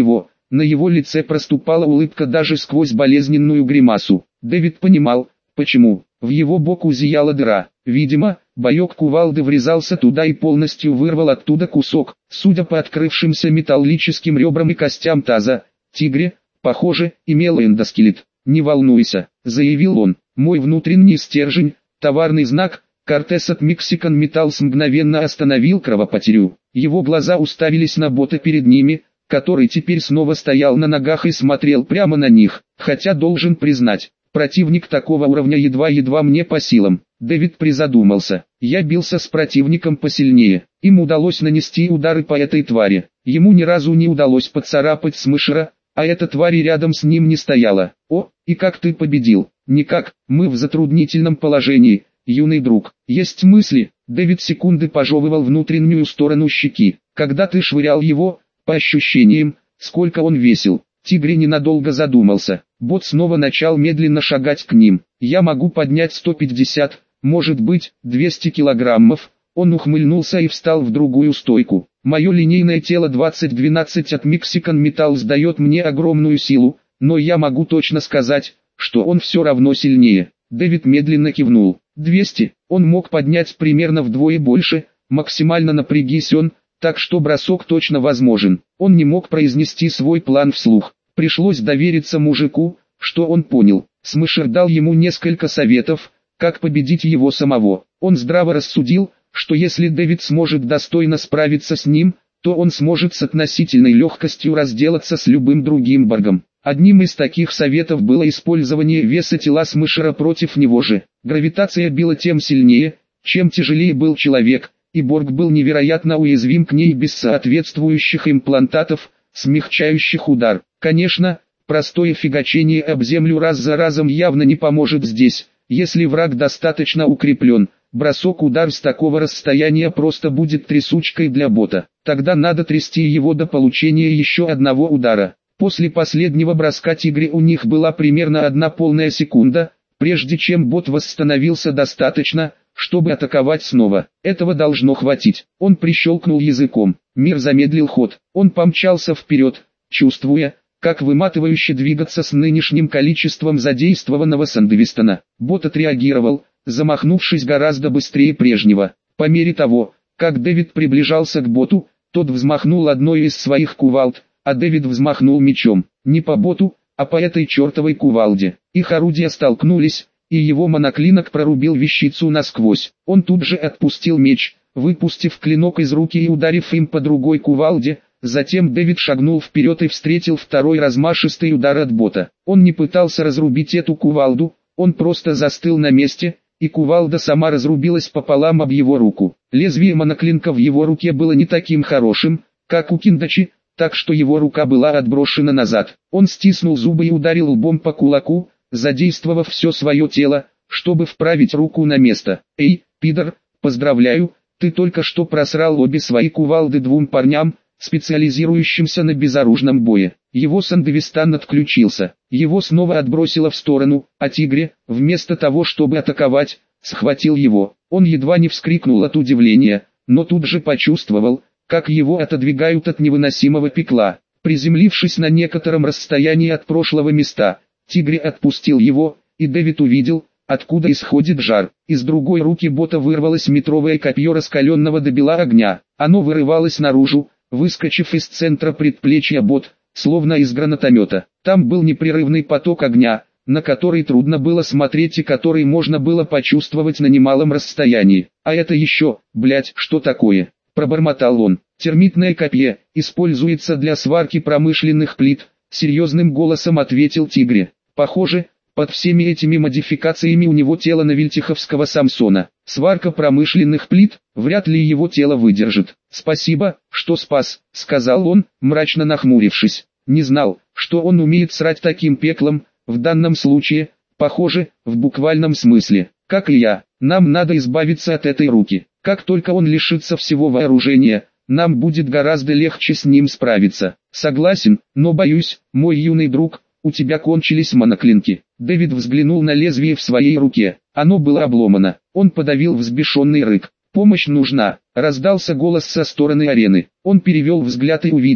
на его лице проступала улыбка даже сквозь болезненную гримасу. Дэвид понимал, почему. В его боку зияла дыра. Видимо, боек кувалды врезался туда и полностью вырвал оттуда кусок. Судя по открывшимся металлическим ребрам и костям таза, тигре, похоже, имел эндоскелет. «Не волнуйся», — заявил он, — «мой внутренний стержень, товарный знак, Кортес от Mexican Metals мгновенно остановил кровопотерю. Его глаза уставились на бота перед ними, который теперь снова стоял на ногах и смотрел прямо на них, хотя должен признать, противник такого уровня едва-едва мне по силам. Дэвид призадумался. Я бился с противником посильнее. Им удалось нанести удары по этой твари. Ему ни разу не удалось поцарапать Смешера, а эта тварь рядом с ним не стояла. О, и как ты победил? Никак, мы в затруднительном положении, юный друг. Есть мысли. Дэвид секунды пожевывал внутреннюю сторону щеки. Когда ты швырял его, по ощущениям, сколько он весил? Тигре ненадолго задумался. Бот снова начал медленно шагать к ним. Я могу поднять 150, может быть, 200 килограммов. Он ухмыльнулся и встал в другую стойку. Мое линейное тело 2012 от Mexican Metals дает мне огромную силу, но я могу точно сказать, что он все равно сильнее. Дэвид медленно кивнул. 200, он мог поднять примерно вдвое больше, максимально напрягись он, так что бросок точно возможен. Он не мог произнести свой план вслух. Пришлось довериться мужику, что он понял. Смешер дал ему несколько советов, как победить его самого. Он здраво рассудил, что если Дэвид сможет достойно справиться с ним, то он сможет с относительной легкостью разделаться с любым другим Боргом. Одним из таких советов было использование веса тела Смешера против него же. Гравитация била тем сильнее, чем тяжелее был человек, и Борг был невероятно уязвим к ней без соответствующих имплантатов, смягчающих удар. Конечно, простое фигачение об землю раз за разом явно не поможет здесь. Если враг достаточно укреплен, бросок-удар с такого расстояния просто будет трясучкой для бота. Тогда надо трясти его до получения еще одного удара. После последнего броска тигре у них была примерно 1 полная секунда, прежде чем бот восстановился достаточно, чтобы атаковать снова. Этого должно хватить. Он прищелкнул языком. Мир замедлил ход. Он помчался вперед, чувствуя, как выматывающе двигаться с нынешним количеством задействованного сандвистона. Бот отреагировал, замахнувшись гораздо быстрее прежнего. По мере того, как Дэвид приближался к боту, тот взмахнул одной из своих кувалд, а Дэвид взмахнул мечом. Не по боту, а по этой чертовой кувалде. Их орудия столкнулись, и его моноклинок прорубил вещицу насквозь. Он тут же отпустил меч, выпустив клинок из руки и ударив им по другой кувалде. Затем Дэвид шагнул вперед и встретил второй размашистый удар от бота. Он не пытался разрубить эту кувалду, он просто застыл на месте, и кувалда сама разрубилась пополам об его руку. Лезвие моноклинка в его руке было не таким хорошим, как у Киндачи, так что его рука была отброшена назад. Он стиснул зубы и ударил лбом по кулаку, задействовав все свое тело, чтобы вправить руку на место. «Эй, пидор, поздравляю, ты только что просрал обе свои кувалды 2 парням, специализирующимся на безоружном бое». Его сандвистан отключился. Его снова отбросило в сторону, а тигре, вместо того чтобы атаковать, схватил его. Он едва не вскрикнул от удивления, но тут же почувствовал, как его отодвигают от невыносимого пекла. Приземлившись на некотором расстоянии от прошлого места, тигре отпустил его, и Дэвид увидел, откуда исходит жар. Из другой руки бота вырвалось метровое копье раскаленного до бела огня. Оно вырывалось наружу, выскочив из центра предплечья бот, словно из гранатомета. Там был непрерывный поток огня, на который трудно было смотреть и который можно было почувствовать на немалом расстоянии. «А это еще, блять, что такое?» – пробормотал он. «Термитное копье, используется для сварки промышленных плит», – серьезным голосом ответил тигре. «Похоже, под всеми этими модификациями у него тело навильтиховского Самсона. Сварка промышленных плит, вряд ли его тело выдержит». «Спасибо, что спас», — сказал он, мрачно нахмурившись. Не знал, что он умеет срать таким пеклом, в данном случае, похоже, в буквальном смысле. Как и я, нам надо избавиться от этой руки. Как только он лишится всего вооружения, нам будет гораздо легче с ним справиться. Согласен, но боюсь, мой юный друг, у тебя кончились моноклинки. Дэвид взглянул на лезвие в своей руке. Оно было обломано. Он подавил взбешенный рык. «Помощь нужна», — раздался голос со стороны арены. Он перевел взгляд и увидел,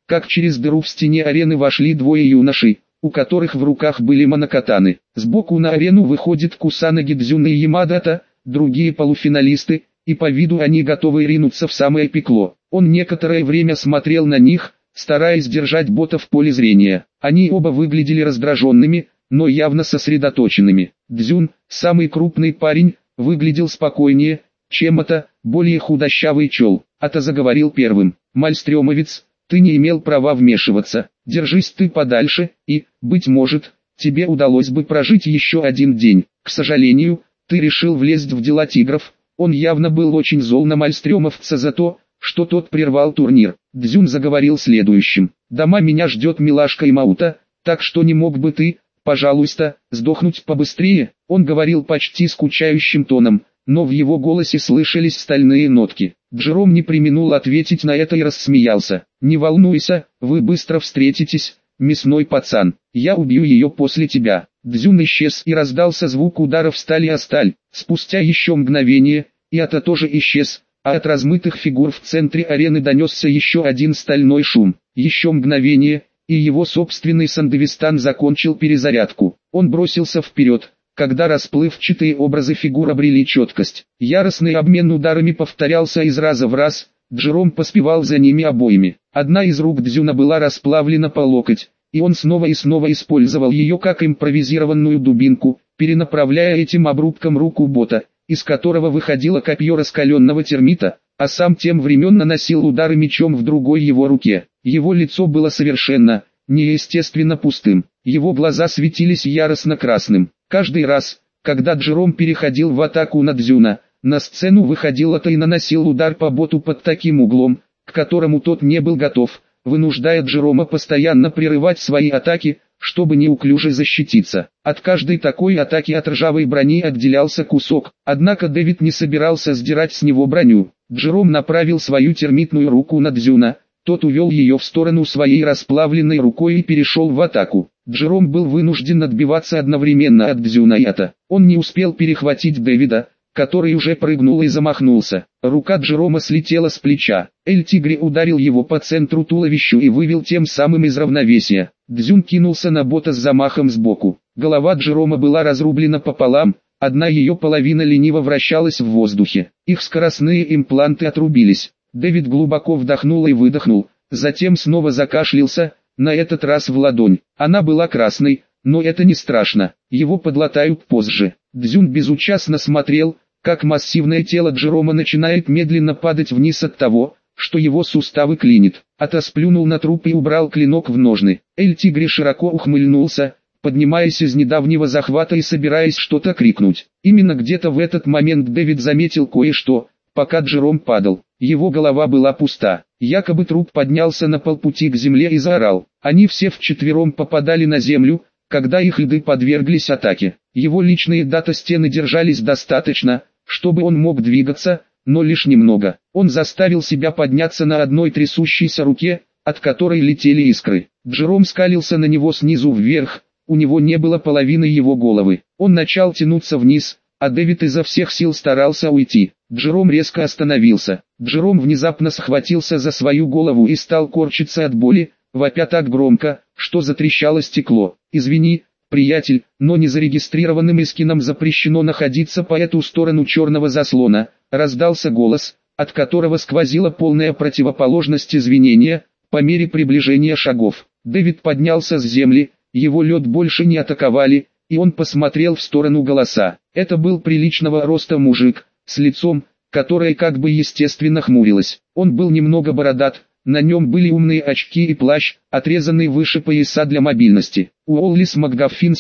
как через дыру в стене арены вошли двое юношей, у которых в руках были монокатаны. Сбоку на арену выходит Кусанаги Дзюна и Ямадата, другие полуфиналисты, и по виду они готовы ринуться в самое пекло. Он некоторое время смотрел на них, стараясь держать бота в поле зрения. Они оба выглядели раздраженными, но явно сосредоточенными. Дзюн, самый крупный парень, выглядел спокойнее, чем это, более худощавый чел. Ата заговорил первым. «Мальстрёмовец, ты не имел права вмешиваться. Держись ты подальше, и, быть может, тебе удалось бы прожить еще один день. К сожалению, ты решил влезть в дела тигров». Он явно был очень зол на Мальстрёмовца за то, что тот прервал турнир. Дзюн заговорил следующим. «Дома меня ждет милашка и Маута, так что не мог бы ты, пожалуйста, сдохнуть побыстрее?» Он говорил почти скучающим тоном, но в его голосе слышались стальные нотки. Джером не преминул ответить на это и рассмеялся. «Не волнуйся, вы быстро встретитесь, мясной пацан, я убью ее после тебя». Дзюн исчез и раздался звук ударов стали о сталь. Спустя еще мгновение, и Ата тоже исчез, а от размытых фигур в центре арены донесся еще один стальной шум. Еще мгновение, и его собственный Сандевистан закончил перезарядку. Он бросился вперед, когда расплывчатые образы фигур обрели четкость. Яростный обмен ударами повторялся из раза в раз, Джером поспевал за ними обоими. Одна из рук Дзюна была расплавлена по локоть, и он снова и снова использовал ее как импровизированную дубинку, перенаправляя этим обрубком руку бота, из которого выходило копье раскаленного термита, а сам тем временем наносил удары мечом в другой его руке. Его лицо было совершенно, неестественно пустым, его глаза светились яростно красным. Каждый раз, когда Джером переходил в атаку на Дзюна, на сцену выходил Ата и наносил удар по боту под таким углом, к которому тот не был готов, вынуждая Джерома постоянно прерывать свои атаки, чтобы неуклюже защититься. От каждой такой атаки от ржавой брони отделялся кусок, однако Дэвид не собирался сдирать с него броню. Джером направил свою термитную руку на Дзюна, тот увел ее в сторону своей расплавленной рукой и перешел в атаку. Джером был вынужден отбиваться одновременно от Дзюна и Ата. Он не успел перехватить Дэвида, который уже прыгнул и замахнулся. Рука Джерома слетела с плеча. Эль-Тигре ударил его по центру туловищу и вывел тем самым из равновесия. Дзюн кинулся на бота с замахом сбоку. Голова Джерома была разрублена пополам, одна ее половина лениво вращалась в воздухе. Их скоростные импланты отрубились. Дэвид глубоко вдохнул и выдохнул, затем снова закашлялся, на этот раз в ладонь. Она была красной, но это не страшно, его подлатают позже. Дзюн безучастно смотрел, как массивное тело Джерома начинает медленно падать вниз от того, что его суставы клинит. Ата сплюнул на труп и убрал клинок в ножны. Эль-Тигре широко ухмыльнулся, поднимаясь из недавнего захвата и собираясь что-то крикнуть. Именно где-то в этот момент Дэвид заметил кое-что, пока Джером падал. Его голова была пуста. Якобы труп поднялся на полпути к земле и заорал. Они все вчетвером попадали на землю, когда их льды подверглись атаке. Его личные дата-стены держались достаточно, чтобы он мог двигаться, но лишь немного. Он заставил себя подняться на одной трясущейся руке, от которой летели искры. Джером скалился на него снизу вверх, у него не было половины его головы. Он начал тянуться вниз, а Дэвид изо всех сил старался уйти. Джером резко остановился. Джером внезапно схватился за свою голову и стал корчиться от боли, вопя так громко, что затрещало стекло. «Извини, приятель, но незарегистрированным Искином запрещено находиться по эту сторону черного заслона», раздался голос, от которого сквозила полная противоположность извинения, по мере приближения шагов. Дэвид поднялся с земли, его лед больше не атаковали, и он посмотрел в сторону голоса. Это был приличного роста мужик, с лицом, которое как бы естественно хмурилось. Он был немного бородат, на нем были умные очки и плащ, отрезанный выше пояса для мобильности. Уоллис МакГаффин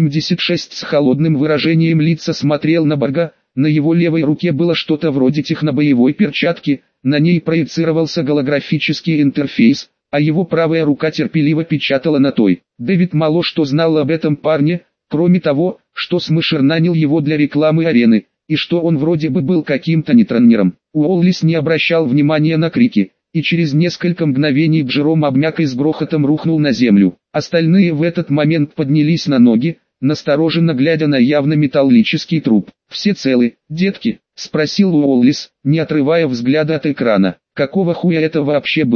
176 с холодным выражением лица смотрел на Барга, на его левой руке было что-то вроде технобоевой перчатки, на ней проецировался голографический интерфейс, а его правая рука терпеливо печатала на той. Дэвид мало что знал об этом парне, кроме того, что Смешер нанял его для рекламы арены, и что он вроде бы был каким-то нетранером. Уоллис не обращал внимания на крики, и через несколько мгновений Джером обмяк и с грохотом рухнул на землю. Остальные в этот момент поднялись на ноги, настороженно глядя на явно металлический труп. «Все целы, детки?» — спросил Уоллис, не отрывая взгляда от экрана. «Какого хуя это вообще было?»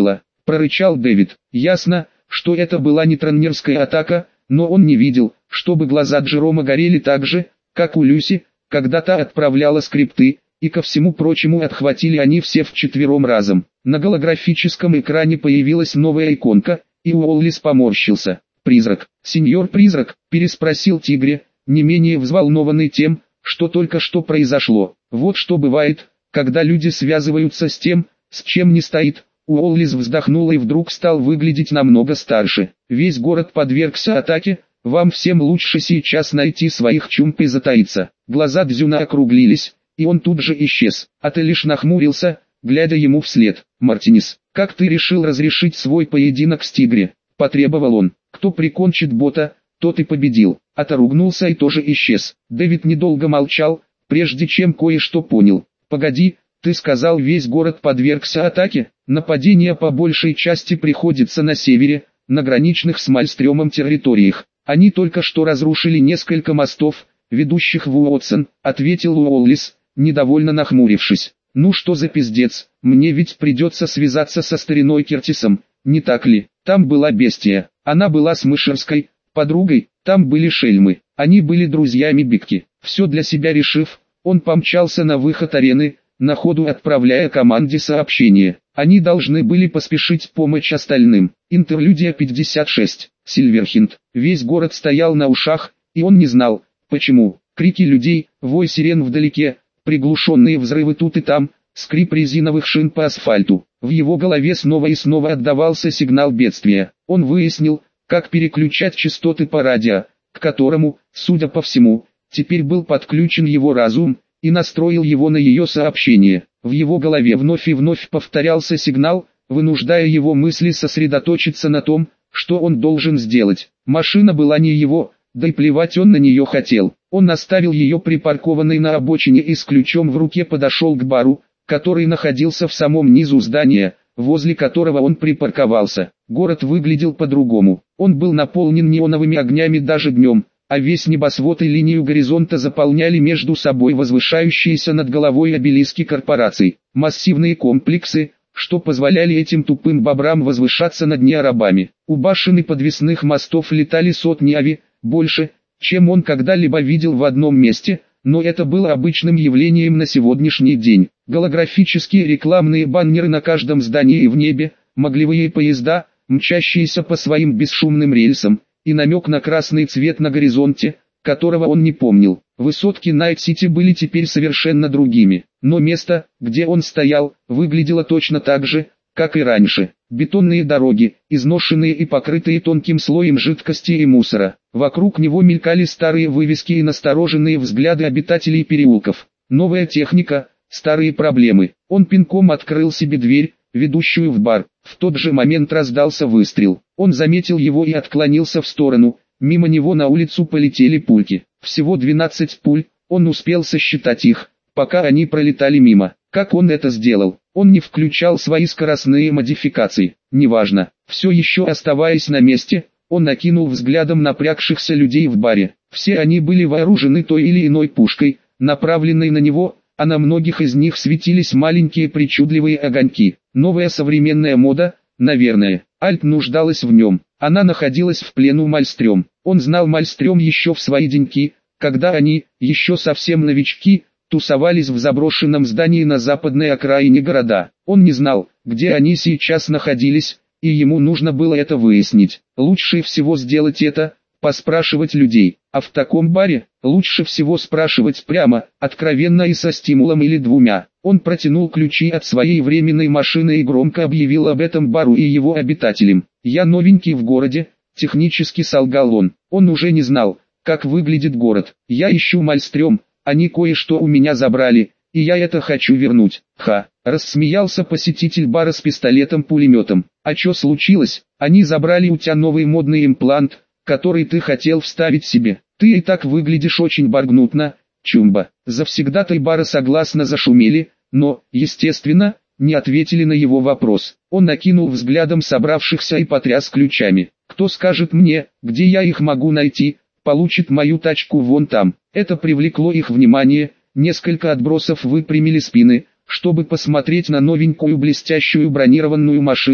прорычал Дэвид. Ясно, что это была не тренерская атака, но он не видел, чтобы глаза Джерома горели так же, как у Люси, когда та отправляла скрипты, и ко всему прочему отхватили они все вчетвером разом. На голографическом экране появилась новая иконка, и Уоллис поморщился. «Призрак, сеньор Призрак?» – переспросил Тигре, не менее взволнованный тем, что только что произошло. «Вот что бывает, когда люди связываются с тем, с чем не стоит». Уоллис вздохнул и вдруг стал выглядеть намного старше. «Весь город подвергся атаке, вам всем лучше сейчас найти своих чумп и затаиться». Глаза Дзюна округлились, и он тут же исчез, а ты лишь нахмурился, глядя ему вслед. «Мартинес, как ты решил разрешить свой поединок с Тигре?» – потребовал он. «Кто прикончит бота, тот и победил». Ата ругнулся и тоже исчез. Дэвид недолго молчал, прежде чем кое-что понял. «Погоди, ты сказал, весь город подвергся атаке?» Нападение по большей части приходится на севере, на граничных с Мальстрёмом территориях. Они только что разрушили несколько мостов, ведущих в Уотсон, ответил Уоллис, недовольно нахмурившись. «Ну что за пиздец, мне ведь придется связаться со стариной Кертисом, не так ли? Там была бестия, она была с Мышерской подругой, там были шельмы, они были друзьями Бигки». Все для себя решив, он помчался на выход арены, на ходу отправляя команде сообщение. Они должны были поспешить помочь остальным. Интерлюдия 56. Сильверхинд. Весь город стоял на ушах, и он не знал, почему. Крики людей, вой сирен вдалеке, приглушенные взрывы тут и там, скрип резиновых шин по асфальту. В его голове снова и снова отдавался сигнал бедствия. Он выяснил, как переключать частоты по радио, к которому, судя по всему, теперь был подключен его разум, и настроил его на ее сообщение. В его голове вновь и вновь повторялся сигнал, вынуждая его мысли сосредоточиться на том, что он должен сделать. Машина была не его, да и плевать он на нее хотел. Он оставил ее припаркованной на обочине и с ключом в руке подошел к бару, который находился в самом низу здания, возле которого он припарковался. Город выглядел по-другому. Он был наполнен неоновыми огнями даже днем, а весь небосвод и линию горизонта заполняли между собой возвышающиеся над головой обелиски корпораций. Массивные комплексы, что позволяли этим тупым бобрам возвышаться над неарабами. У башен и подвесных мостов летали сотни ави, больше, чем он когда-либо видел в одном месте, но это было обычным явлением на сегодняшний день. Голографические рекламные баннеры на каждом здании и в небе, моглевые поезда, мчащиеся по своим бесшумным рельсам, и намек на красный цвет на горизонте, которого он не помнил. Высотки Найт-Сити были теперь совершенно другими, но место, где он стоял, выглядело точно так же, как и раньше. Бетонные дороги, изношенные и покрытые тонким слоем жидкости и мусора. Вокруг него мелькали старые вывески и настороженные взгляды обитателей переулков. Новая техника, старые проблемы. Он пинком открыл себе дверь, ведущую в бар. В тот же момент раздался выстрел. Он заметил его и отклонился в сторону. Мимо него на улицу полетели пульки. Всего 12 пуль, он успел сосчитать их, пока они пролетали мимо. Как он это сделал? Он не включал свои скоростные модификации. Неважно. Все еще оставаясь на месте, он накинул взглядом напрягшихся людей в баре. Все они были вооружены той или иной пушкой, направленной на него, а на многих из них светились маленькие причудливые огоньки. Новая современная мода, наверное. Альт нуждалась в нем. Она находилась в плену Мальстрём. Он знал Мальстрём еще в свои деньки, когда они, еще совсем новички, тусовались в заброшенном здании на западной окраине города. Он не знал, где они сейчас находились, и ему нужно было это выяснить. Лучше всего сделать это, поспрашивать людей, а в таком баре, лучше всего спрашивать прямо, откровенно и со стимулом или двумя. Он протянул ключи от своей временной машины и громко объявил об этом бару и его обитателям. «Я новенький в городе», технически солгал он. Он уже не знал, как выглядит город. «Я ищу Мальстрём, они кое-что у меня забрали, и я это хочу вернуть». «Ха!» – рассмеялся посетитель бара с пистолетом-пулеметом. «А чё случилось? Они забрали у тебя новый модный имплант, который ты хотел вставить себе. Ты и так выглядишь очень баргнутно, Чумба». Завсегдатай бара согласно зашумели, но, естественно, не ответили на его вопрос. Он накинул взглядом собравшихся и потряс ключами. «Кто скажет мне, где я их могу найти, получит мою тачку вон там». Это привлекло их внимание, несколько отбросов выпрямили спины, чтобы посмотреть на новенькую блестящую бронированную машинку,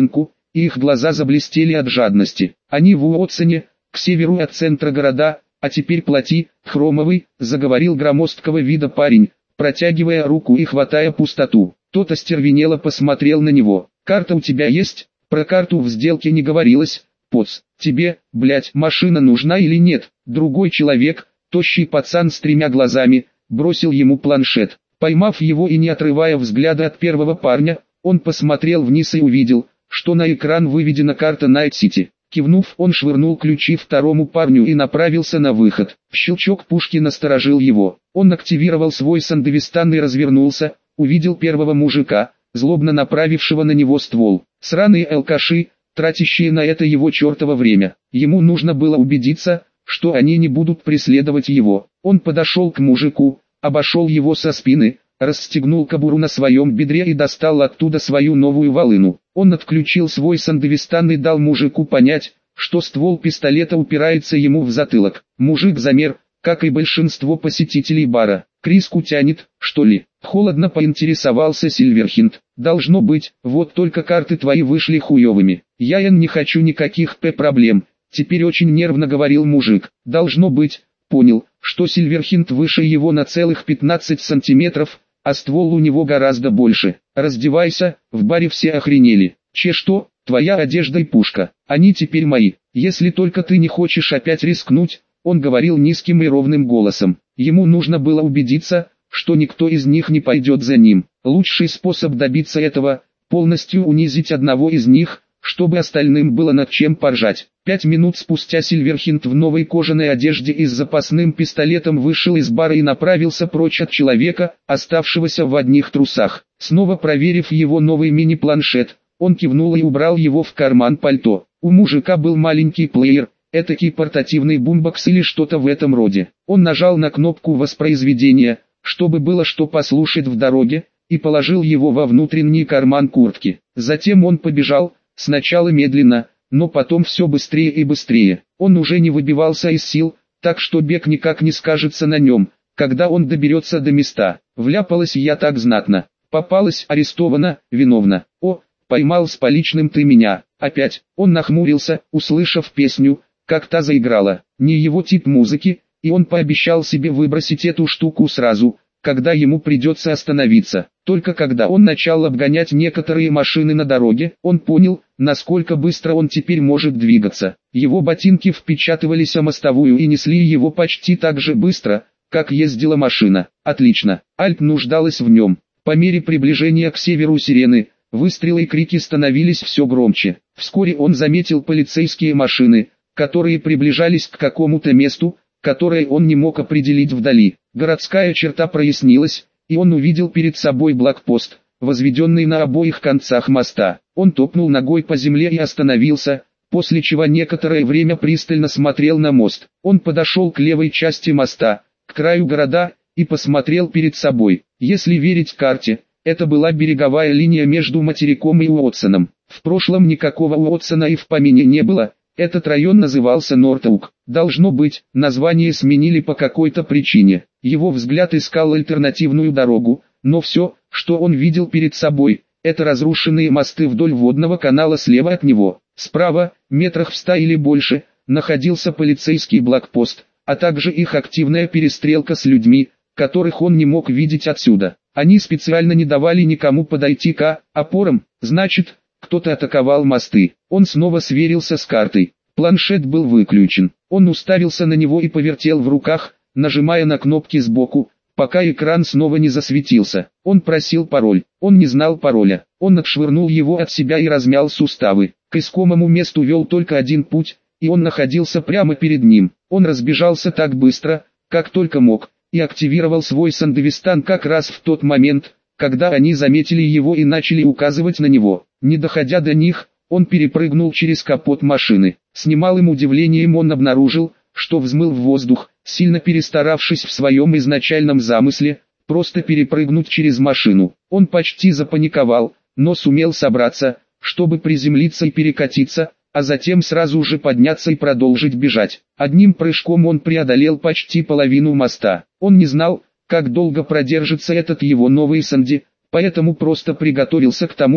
и их глаза заблестели от жадности. Они в Уотсоне, к северу от центра города, а теперь плати, Хромовый, заговорил громоздкого вида парень, протягивая руку и хватая пустоту. Тот остервенело посмотрел на него. «Карта у тебя есть?» «Про карту в сделке не говорилось, поц. Тебе, блять, машина нужна или нет?» Другой человек, тощий пацан с 3 глазами, бросил ему планшет. Поймав его и не отрывая взгляда от первого парня, он посмотрел вниз и увидел, что на экран выведена карта Найт-Сити. Кивнув, он швырнул ключи второму парню и направился на выход. Щелчок пушки насторожил его. Он активировал свой Сандевистан и развернулся, увидел первого мужика, злобно направившего на него ствол. Сраные алкаши, тратящие на это его чертово время. Ему нужно было убедиться, что они не будут преследовать его. Он подошел к мужику, обошел его со спины, расстегнул кобуру на своем бедре и достал оттуда свою новую волыну. Он отключил свой Сандевистан и дал мужику понять, что ствол пистолета упирается ему в затылок. Мужик замер, как и большинство посетителей бара. «Криску тянет, что ли?» Холодно поинтересовался Сильверхинд. «Должно быть, вот только карты твои вышли хуевыми. Я не хочу никаких проблем», теперь очень нервно говорил мужик. «Должно быть». Понял, что Сильверхинд выше его на целых 15 сантиметров, а ствол у него гораздо больше. «Раздевайся, в баре все охренели. Что? Твоя одежда и пушка, они теперь мои. Если только ты не хочешь опять рискнуть», он говорил низким и ровным голосом. Ему нужно было убедиться, что никто из них не пойдет за ним. Лучший способ добиться этого – полностью унизить одного из них, чтобы остальным было над чем поржать. 5 минут спустя Сильверхинд в новой кожаной одежде и с запасным пистолетом вышел из бара и направился прочь от человека, оставшегося в одних трусах. Снова проверив его новый мини-планшет, он кивнул и убрал его в карман пальто. У мужика был маленький плеер, этакий портативный бумбокс или что-то в этом роде. Он нажал на кнопку воспроизведения, чтобы было что послушать в дороге, и положил его во внутренний карман куртки. Затем он побежал, сначала медленно, но потом все быстрее и быстрее. Он уже не выбивался из сил, так что бег никак не скажется на нем, когда он доберется до места. Вляпалась я так знатно. Попалась, арестована, виновна. О, поймал с поличным ты меня. Опять, он нахмурился, услышав песню, как та заиграла. Не его тип музыки, и он пообещал себе выбросить эту штуку сразу, когда ему придется остановиться. Только когда он начал обгонять некоторые машины на дороге, он понял, насколько быстро он теперь может двигаться. Его ботинки впечатывались о мостовую и несли его почти так же быстро, как ездила машина. Отлично, Альп нуждалась в нем. По мере приближения к северу сирены, выстрелы и крики становились все громче. Вскоре он заметил полицейские машины, которые приближались к какому-то месту, которое он не мог определить вдали. Городская черта прояснилась, и он увидел перед собой блокпост, возведенный на обоих концах моста. Он топнул ногой по земле и остановился, после чего некоторое время пристально смотрел на мост. Он подошел к левой части моста, к краю города, и посмотрел перед собой. Если верить карте, это была береговая линия между материком и Уотсоном. В прошлом никакого Уотсона и в помине не было. Этот район назывался Нортаук. Должно быть, название сменили по какой-то причине. Его взгляд искал альтернативную дорогу, но все, что он видел перед собой, это разрушенные мосты вдоль водного канала слева от него. Справа, метрах в 100 или больше, находился полицейский блокпост, а также их активная перестрелка с людьми, которых он не мог видеть отсюда. Они специально не давали никому подойти к опорам, значит, кто-то атаковал мосты. Он снова сверился с картой. Планшет был выключен. Он уставился на него и повертел в руках, нажимая на кнопки сбоку, пока экран снова не засветился. Он просил пароль. Он не знал пароля. Он отшвырнул его от себя и размял суставы. К искомому месту вел только один путь, и он находился прямо перед ним. Он разбежался так быстро, как только мог, и активировал свой Сандевистан как раз в тот момент, когда они заметили его и начали указывать на него. Не доходя до них, он перепрыгнул через капот машины. С немалым удивлением он обнаружил, что взмыл в воздух, сильно перестаравшись в своем изначальном замысле, просто перепрыгнуть через машину. Он почти запаниковал, но сумел собраться, чтобы приземлиться и перекатиться, а затем сразу же подняться и продолжить бежать. Одним прыжком он преодолел почти половину моста. Он не знал, как долго продержится этот его новый Санди, поэтому просто приготовился к тому,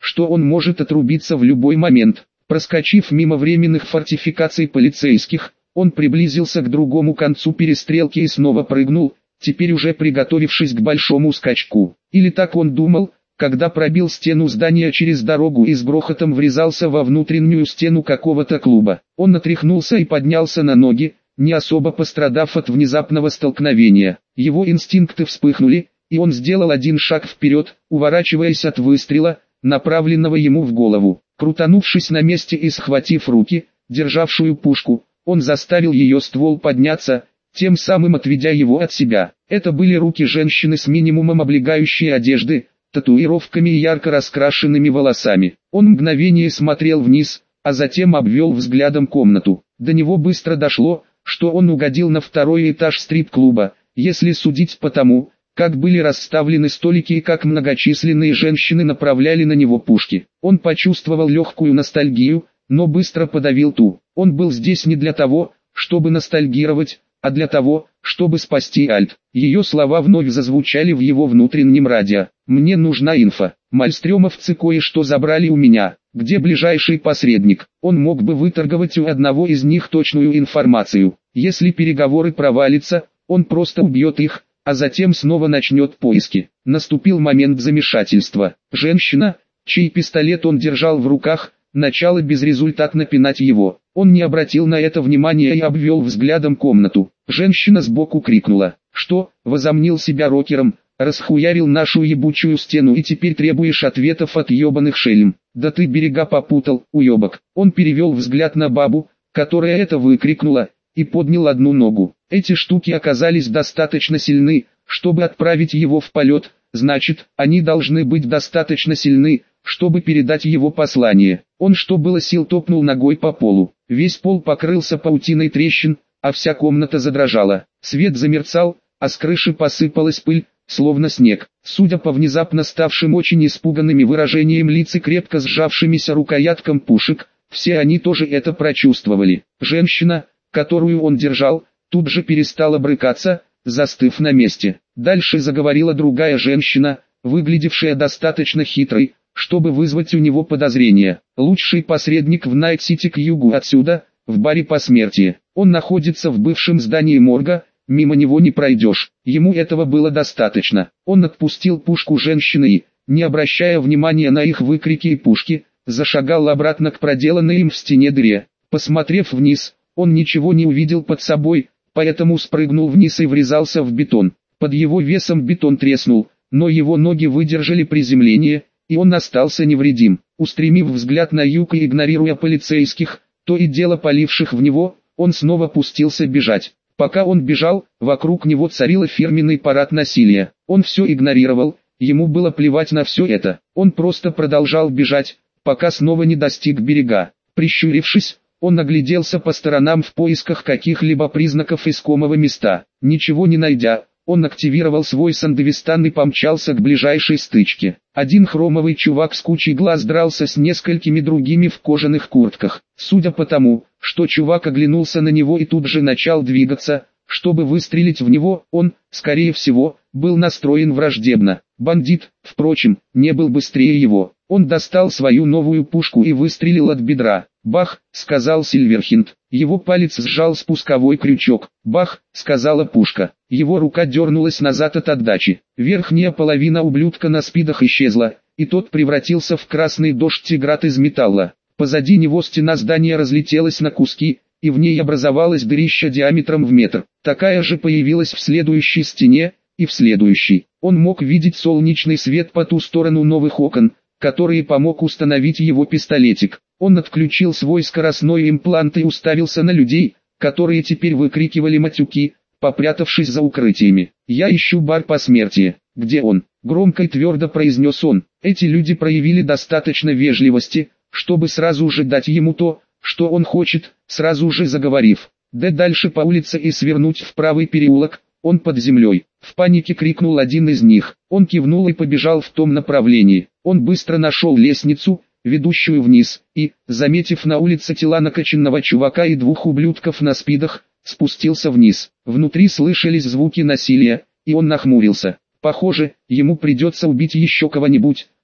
что он может отрубиться в любой момент. Проскочив мимо временных фортификаций полицейских, он приблизился к другому концу перестрелки и снова прыгнул, теперь уже приготовившись к большому скачку. Или так он думал, когда пробил стену здания через дорогу и с грохотом врезался во внутреннюю стену какого-то клуба. Он отряхнулся и поднялся на ноги, не особо пострадав от внезапного столкновения. Его инстинкты вспыхнули, и он сделал один шаг вперед, уворачиваясь от выстрела, направленного ему в голову. Крутанувшись на месте и схватив руки, державшую пушку, он заставил ее ствол подняться, тем самым отведя его от себя. Это были руки женщины с минимумом облегающей одежды, татуировками и ярко раскрашенными волосами. Он мгновение смотрел вниз, а затем обвел взглядом комнату. До него быстро дошло, что он угодил на второй этаж стрип-клуба, если судить по тому, как были расставлены столики и как многочисленные женщины направляли на него пушки. Он почувствовал легкую ностальгию, но быстро подавил ту. Он был здесь не для того, чтобы ностальгировать, а для того, чтобы спасти Альт. Ее слова вновь зазвучали в его внутреннем радио. «Мне нужна инфа. Мальстрёмовцы кое-что забрали у меня. Где ближайший посредник?» Он мог бы выторговать у одного из них точную информацию. Если переговоры провалятся, он просто убьет их, а затем снова начнет поиски. Наступил момент замешательства. Женщина, чей пистолет он держал в руках, начала безрезультатно пинать его. Он не обратил на это внимания и обвел взглядом комнату. Женщина сбоку крикнула: «Что, возомнил себя рокером, расхуярил нашу ебучую стену и теперь требуешь ответов от ебаных шельм? Да ты берега попутал, уебок». Он перевел взгляд на бабу, которая это выкрикнула, и поднял одну ногу. Эти штуки оказались достаточно сильны, чтобы отправить его в полет, значит, они должны быть достаточно сильны, чтобы передать его послание. Он что было сил топнул ногой по полу. Весь пол покрылся паутиной трещин, а вся комната задрожала. Свет замерцал, а с крыши посыпалась пыль, словно снег. Судя по внезапно ставшим очень испуганными выражениям лиц и крепко сжавшимися рукояткам пушек, все они тоже это прочувствовали. Женщина, которую он держал, тут же перестала брыкаться, застыв на месте. Дальше заговорила другая женщина, выглядевшая достаточно хитрой, чтобы вызвать у него подозрения. «Лучший посредник в Найт-Сити к югу отсюда, в баре посмертия. Он находится в бывшем здании морга, мимо него не пройдешь». Ему этого было достаточно. Он отпустил пушку женщины и, не обращая внимания на их выкрики и пушки, зашагал обратно к проделанной им в стене дыре. Посмотрев вниз, он ничего не увидел под собой, поэтому спрыгнул вниз и врезался в бетон. Под его весом бетон треснул, но его ноги выдержали приземление, и он остался невредим. Устремив взгляд на юг и игнорируя полицейских, то и дело паливших в него, он снова пустился бежать. Пока он бежал, вокруг него царила фирменный парад насилия. Он все игнорировал, ему было плевать на все это. Он просто продолжал бежать, пока снова не достиг берега. Прищурившись, он огляделся по сторонам в поисках каких-либо признаков искомого места. Ничего не найдя, он активировал свой сандевистан и помчался к ближайшей стычке. Один хромовый чувак с кучей глаз дрался с несколькими другими в кожаных куртках. Судя по тому, что чувак оглянулся на него и тут же начал двигаться, чтобы выстрелить в него, он, скорее всего, был настроен враждебно. Бандит, впрочем, не был быстрее его. Он достал свою новую пушку и выстрелил от бедра. «Бах!» — сказал Сильверхинд. Его палец сжал спусковой крючок. «Бах!» — сказала пушка. Его рука дернулась назад от отдачи. Верхняя половина ублюдка на спидах исчезла, и тот превратился в красный дождь тиграт из металла. Позади него стена здания разлетелась на куски, и в ней образовалось дырище диаметром в метр. Такая же появилась в следующей стене, и в следующей. Он мог видеть солнечный свет по ту сторону новых окон, который помог установить его пистолетик. Он отключил свой скоростной имплант и уставился на людей, которые теперь выкрикивали матюки, попрятавшись за укрытиями. «Я ищу бар посмертия. Где он?» — громко и твердо произнес он. Эти люди проявили достаточно вежливости, чтобы сразу же дать ему то, что он хочет, сразу же заговорив. «Да дальше по улице и свернуть в правый переулок, он под землей». В панике крикнул один из них. Он кивнул и побежал в том направлении. Он быстро нашел лестницу, ведущую вниз, и, заметив на улице тела накачанного чувака и двух ублюдков на спидах, спустился вниз. Внутри слышались звуки насилия, и он нахмурился. Похоже, ему придется убить еще кого-нибудь,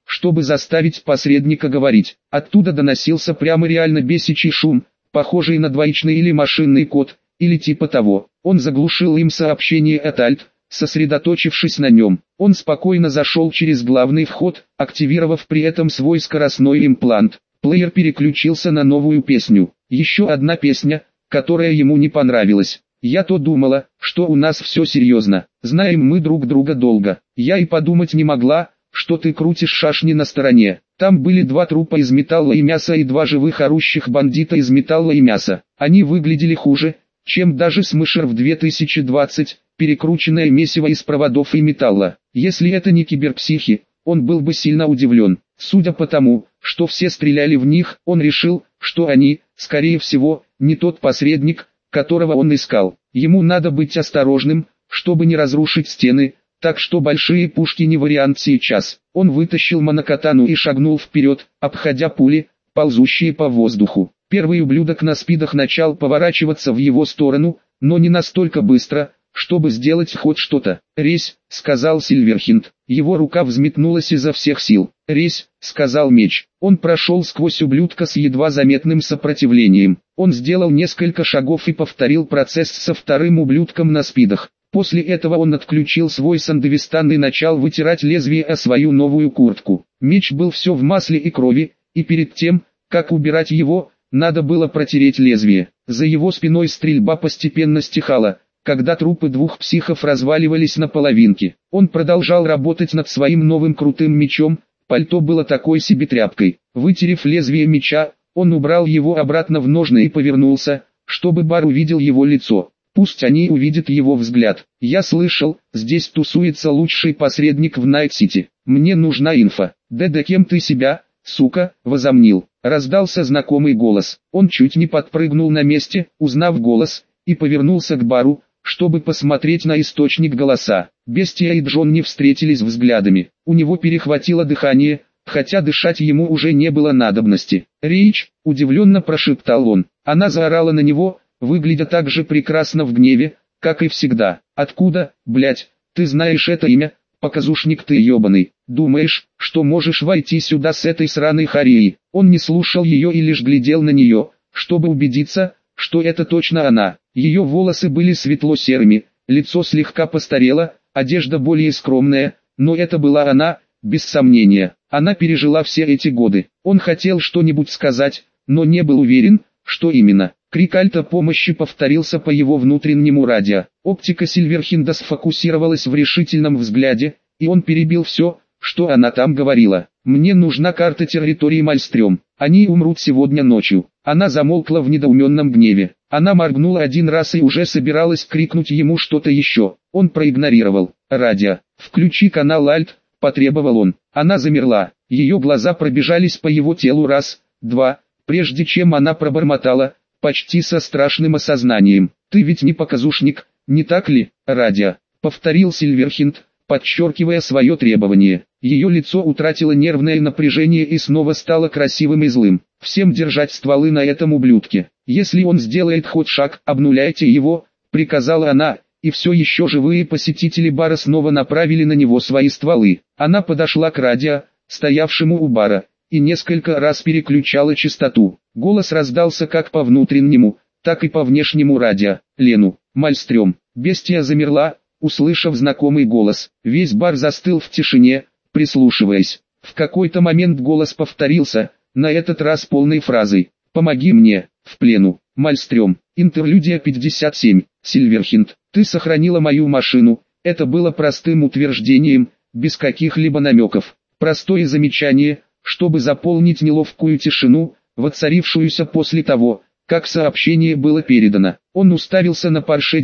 чтобы заставить посредника говорить. Оттуда доносился прямо реально бесячий шум, похожий на двоичный или машинный код, или типа того. Он заглушил им сообщение от Альт, сосредоточившись на нем. Он спокойно зашел через главный вход, активировав при этом свой скоростной имплант. Плеер переключился на новую песню. Еще одна песня, которая ему не понравилась. «Я то думала, что у нас все серьезно. Знаем мы друг друга долго. Я и подумать не могла, что ты крутишь шашни на стороне». Там были 2 трупа из металла и мяса и 2 живых орущих бандита из металла и мяса. Они выглядели хуже, чем даже Смешер в 2020, перекрученное месиво из проводов и металла. Если это не киберпсихи, он был бы сильно удивлен. Судя по тому, что все стреляли в них, он решил, что они, скорее всего, не тот посредник, которого он искал. Ему надо быть осторожным, чтобы не разрушить стены, так что большие пушки не вариант сейчас. Он вытащил монокатану и шагнул вперед, обходя пули, ползущие по воздуху. Первый ублюдок на спидах начал поворачиваться в его сторону, но не настолько быстро, чтобы сделать хоть что-то. «Резь», — сказал Сильверхинд. Его рука взметнулась изо всех сил. «Резь», — сказал меч. Он прошел сквозь ублюдка с едва заметным сопротивлением. Он сделал несколько шагов и повторил процесс со вторым ублюдком на спидах. После этого он отключил свой сандевистан и начал вытирать лезвие о свою новую куртку. Меч был все в масле и крови, и перед тем, как убирать его, надо было протереть лезвие. За его спиной стрельба постепенно стихала, когда трупы 2 психов разваливались на половинки. Он продолжал работать над своим новым крутым мечом, пальто было такой себе тряпкой. Вытерев лезвие меча, он убрал его обратно в ножны и повернулся, чтобы Бар увидел его лицо. Пусть они увидят его взгляд. «Я слышал, здесь тусуется лучший посредник в Найт-Сити. Мне нужна инфа». «Да кем ты себя, сука, возомнил?» Раздался знакомый голос. Он чуть не подпрыгнул на месте, узнав голос, и повернулся к Бару, чтобы посмотреть на источник голоса. Бестия и Джон не встретились взглядами. У него перехватило дыхание, хотя дышать ему уже не было надобности. «Рейч», — удивленно прошептал он. Она заорала на него, выглядя так же прекрасно в гневе, как и всегда. «Откуда, блять, ты знаешь это имя, показушник ты ебаный? Думаешь, что можешь войти сюда с этой сраной харией?» Он не слушал ее и лишь глядел на нее, чтобы убедиться, что это точно она. Ее волосы были светло-серыми, лицо слегка постарело, одежда более скромная, но это была она, без сомнения. Она пережила все эти годы. Он хотел что-нибудь сказать, но не был уверен, что именно. Крик Альта помощи повторился по его внутреннему радио. Оптика Сильверхинда сфокусировалась в решительном взгляде, и он перебил все, что она там говорила. «Мне нужна карта территории Мальстрём. Они умрут сегодня ночью». Она замолкла в недоуменном гневе. Она моргнула один раз и уже собиралась крикнуть ему что-то еще. Он проигнорировал. «Радио. Включи канал Альт», — потребовал он. Она замерла. Ее глаза пробежались по его телу раз, два, прежде чем она пробормотала, почти со страшным осознанием. «Ты ведь не показушник, не так ли, радио?» — повторил Сильверхинд, подчеркивая свое требование. Ее лицо утратило нервное напряжение и снова стало красивым и злым. «Всем держать стволы на этом ублюдке. Если он сделает хоть шаг, обнуляйте его», — приказала она, и все еще живые посетители бара снова направили на него свои стволы. Она подошла к радио, стоявшему у бара, и несколько раз переключала частоту. Голос раздался как по внутреннему, так и по внешнему радио. «Лену, Мальстрём». Бестия замерла, услышав знакомый голос. Весь бар застыл в тишине, прислушиваясь. В какой-то момент голос повторился, на этот раз полной фразой. «Помоги мне, в плену, Мальстрём». Интерлюдия 57. Сильверхинд, ты сохранила мою машину. Это было простым утверждением, без каких-либо намеков. Простое замечание, чтобы заполнить неловкую тишину, воцарившуюся после того, как сообщение было передано. Он уставился на Porsche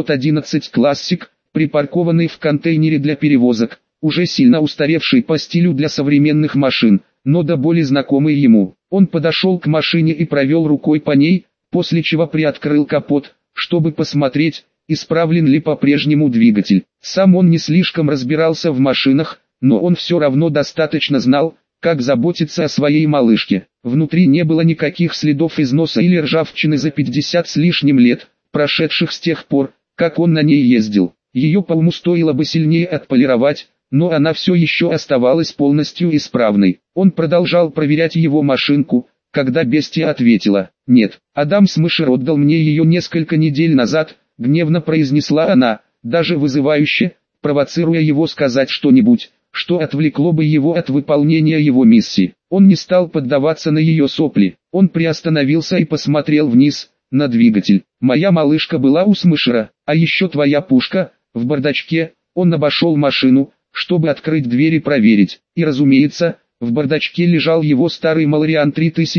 911 Classic, припаркованный в контейнере для перевозок, уже сильно устаревший по стилю для современных машин, но до боли знакомый ему. Он подошел к машине и провел рукой по ней, после чего приоткрыл капот, чтобы посмотреть, исправлен ли по-прежнему двигатель. Сам он не слишком разбирался в машинах, но он все равно достаточно знал, как заботиться о своей малышке. Внутри не было никаких следов износа или ржавчины за 50 с лишним лет, прошедших с тех пор, как он на ней ездил. Ее по уму стоило бы сильнее отполировать, но она все еще оставалась полностью исправной. Он продолжал проверять его машинку, когда бестия ответила: «Нет, Адам Смешер отдал мне ее несколько недель назад», гневно произнесла она, даже вызывающе, провоцируя его сказать что-нибудь, что отвлекло бы его от выполнения его миссии. Он не стал поддаваться на ее сопли, он приостановился и посмотрел вниз, на двигатель. «Моя малышка была у Смешера, а еще твоя пушка, в бардачке». Он обошел машину, чтобы открыть дверь и проверить, и разумеется, в бардачке лежал его старый Малариан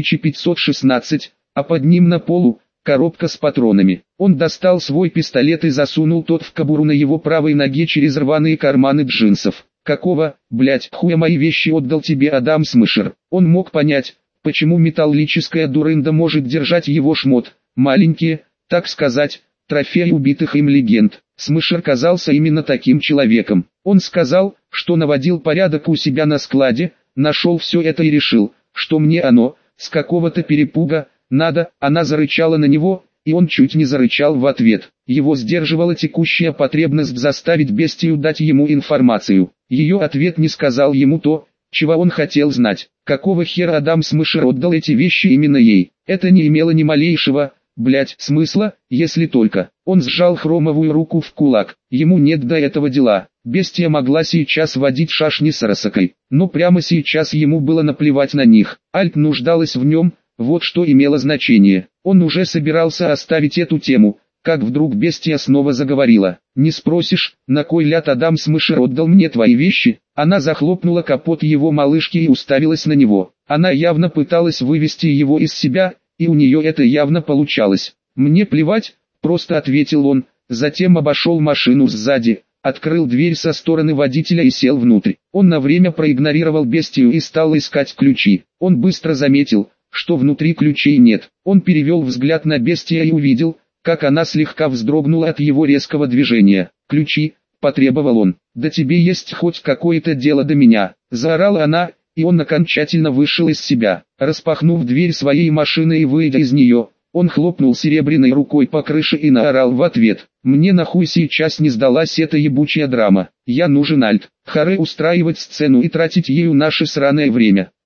3516, а под ним на полу коробка с патронами. Он достал свой пистолет и засунул тот в кобуру на его правой ноге через рваные карманы джинсов. «Какого, блять, хуя мои вещи отдал тебе Адам Смешер?» Он мог понять, почему металлическая дурында может держать его шмот, маленькие, так сказать, трофеи убитых им легенд. Смешер казался именно таким человеком. Он сказал, что наводил порядок у себя на складе, нашел все это и решил, что мне оно, с какого-то перепуга, надо. Она зарычала на него, и он чуть не зарычал в ответ. Его сдерживала текущая потребность заставить бестию дать ему информацию. Ее ответ не сказал ему то, чего он хотел знать. Какого хера Адам Смешер отдал эти вещи именно ей? Это не имело ни малейшего, смысла, если только. Он сжал хромовую руку в кулак. Ему нет до этого дела. Бестия могла сейчас водить шашни с Арасакой, но прямо сейчас ему было наплевать на них. Альт нуждалась в нем, вот что имело значение. Он уже собирался оставить эту тему, как вдруг бестия снова заговорила. «Не спросишь, на кой ляд Адам Смешер отдал мне твои вещи?» Она захлопнула капот его малышки и уставилась на него. Она явно пыталась вывести его из себя, и у нее это явно получалось. «Мне плевать», — просто ответил он, затем обошел машину сзади, открыл дверь со стороны водителя и сел внутрь. Он на время проигнорировал бестию и стал искать ключи. Он быстро заметил, что внутри ключей нет. Он перевел взгляд на бестия и увидел, как она слегка вздрогнула от его резкого движения. «Ключи», — потребовал он. «Да тебе есть хоть какое-то дело до меня», — заорала она, и он окончательно вышел из себя. Распахнув дверь своей машины и выйдя из нее, он хлопнул серебряной рукой по крыше и наорал в ответ: «Мне нахуй сейчас не сдалась эта ебучая драма. Я нужен Альт. Харе устраивать сцену и тратить ею наше сраное время».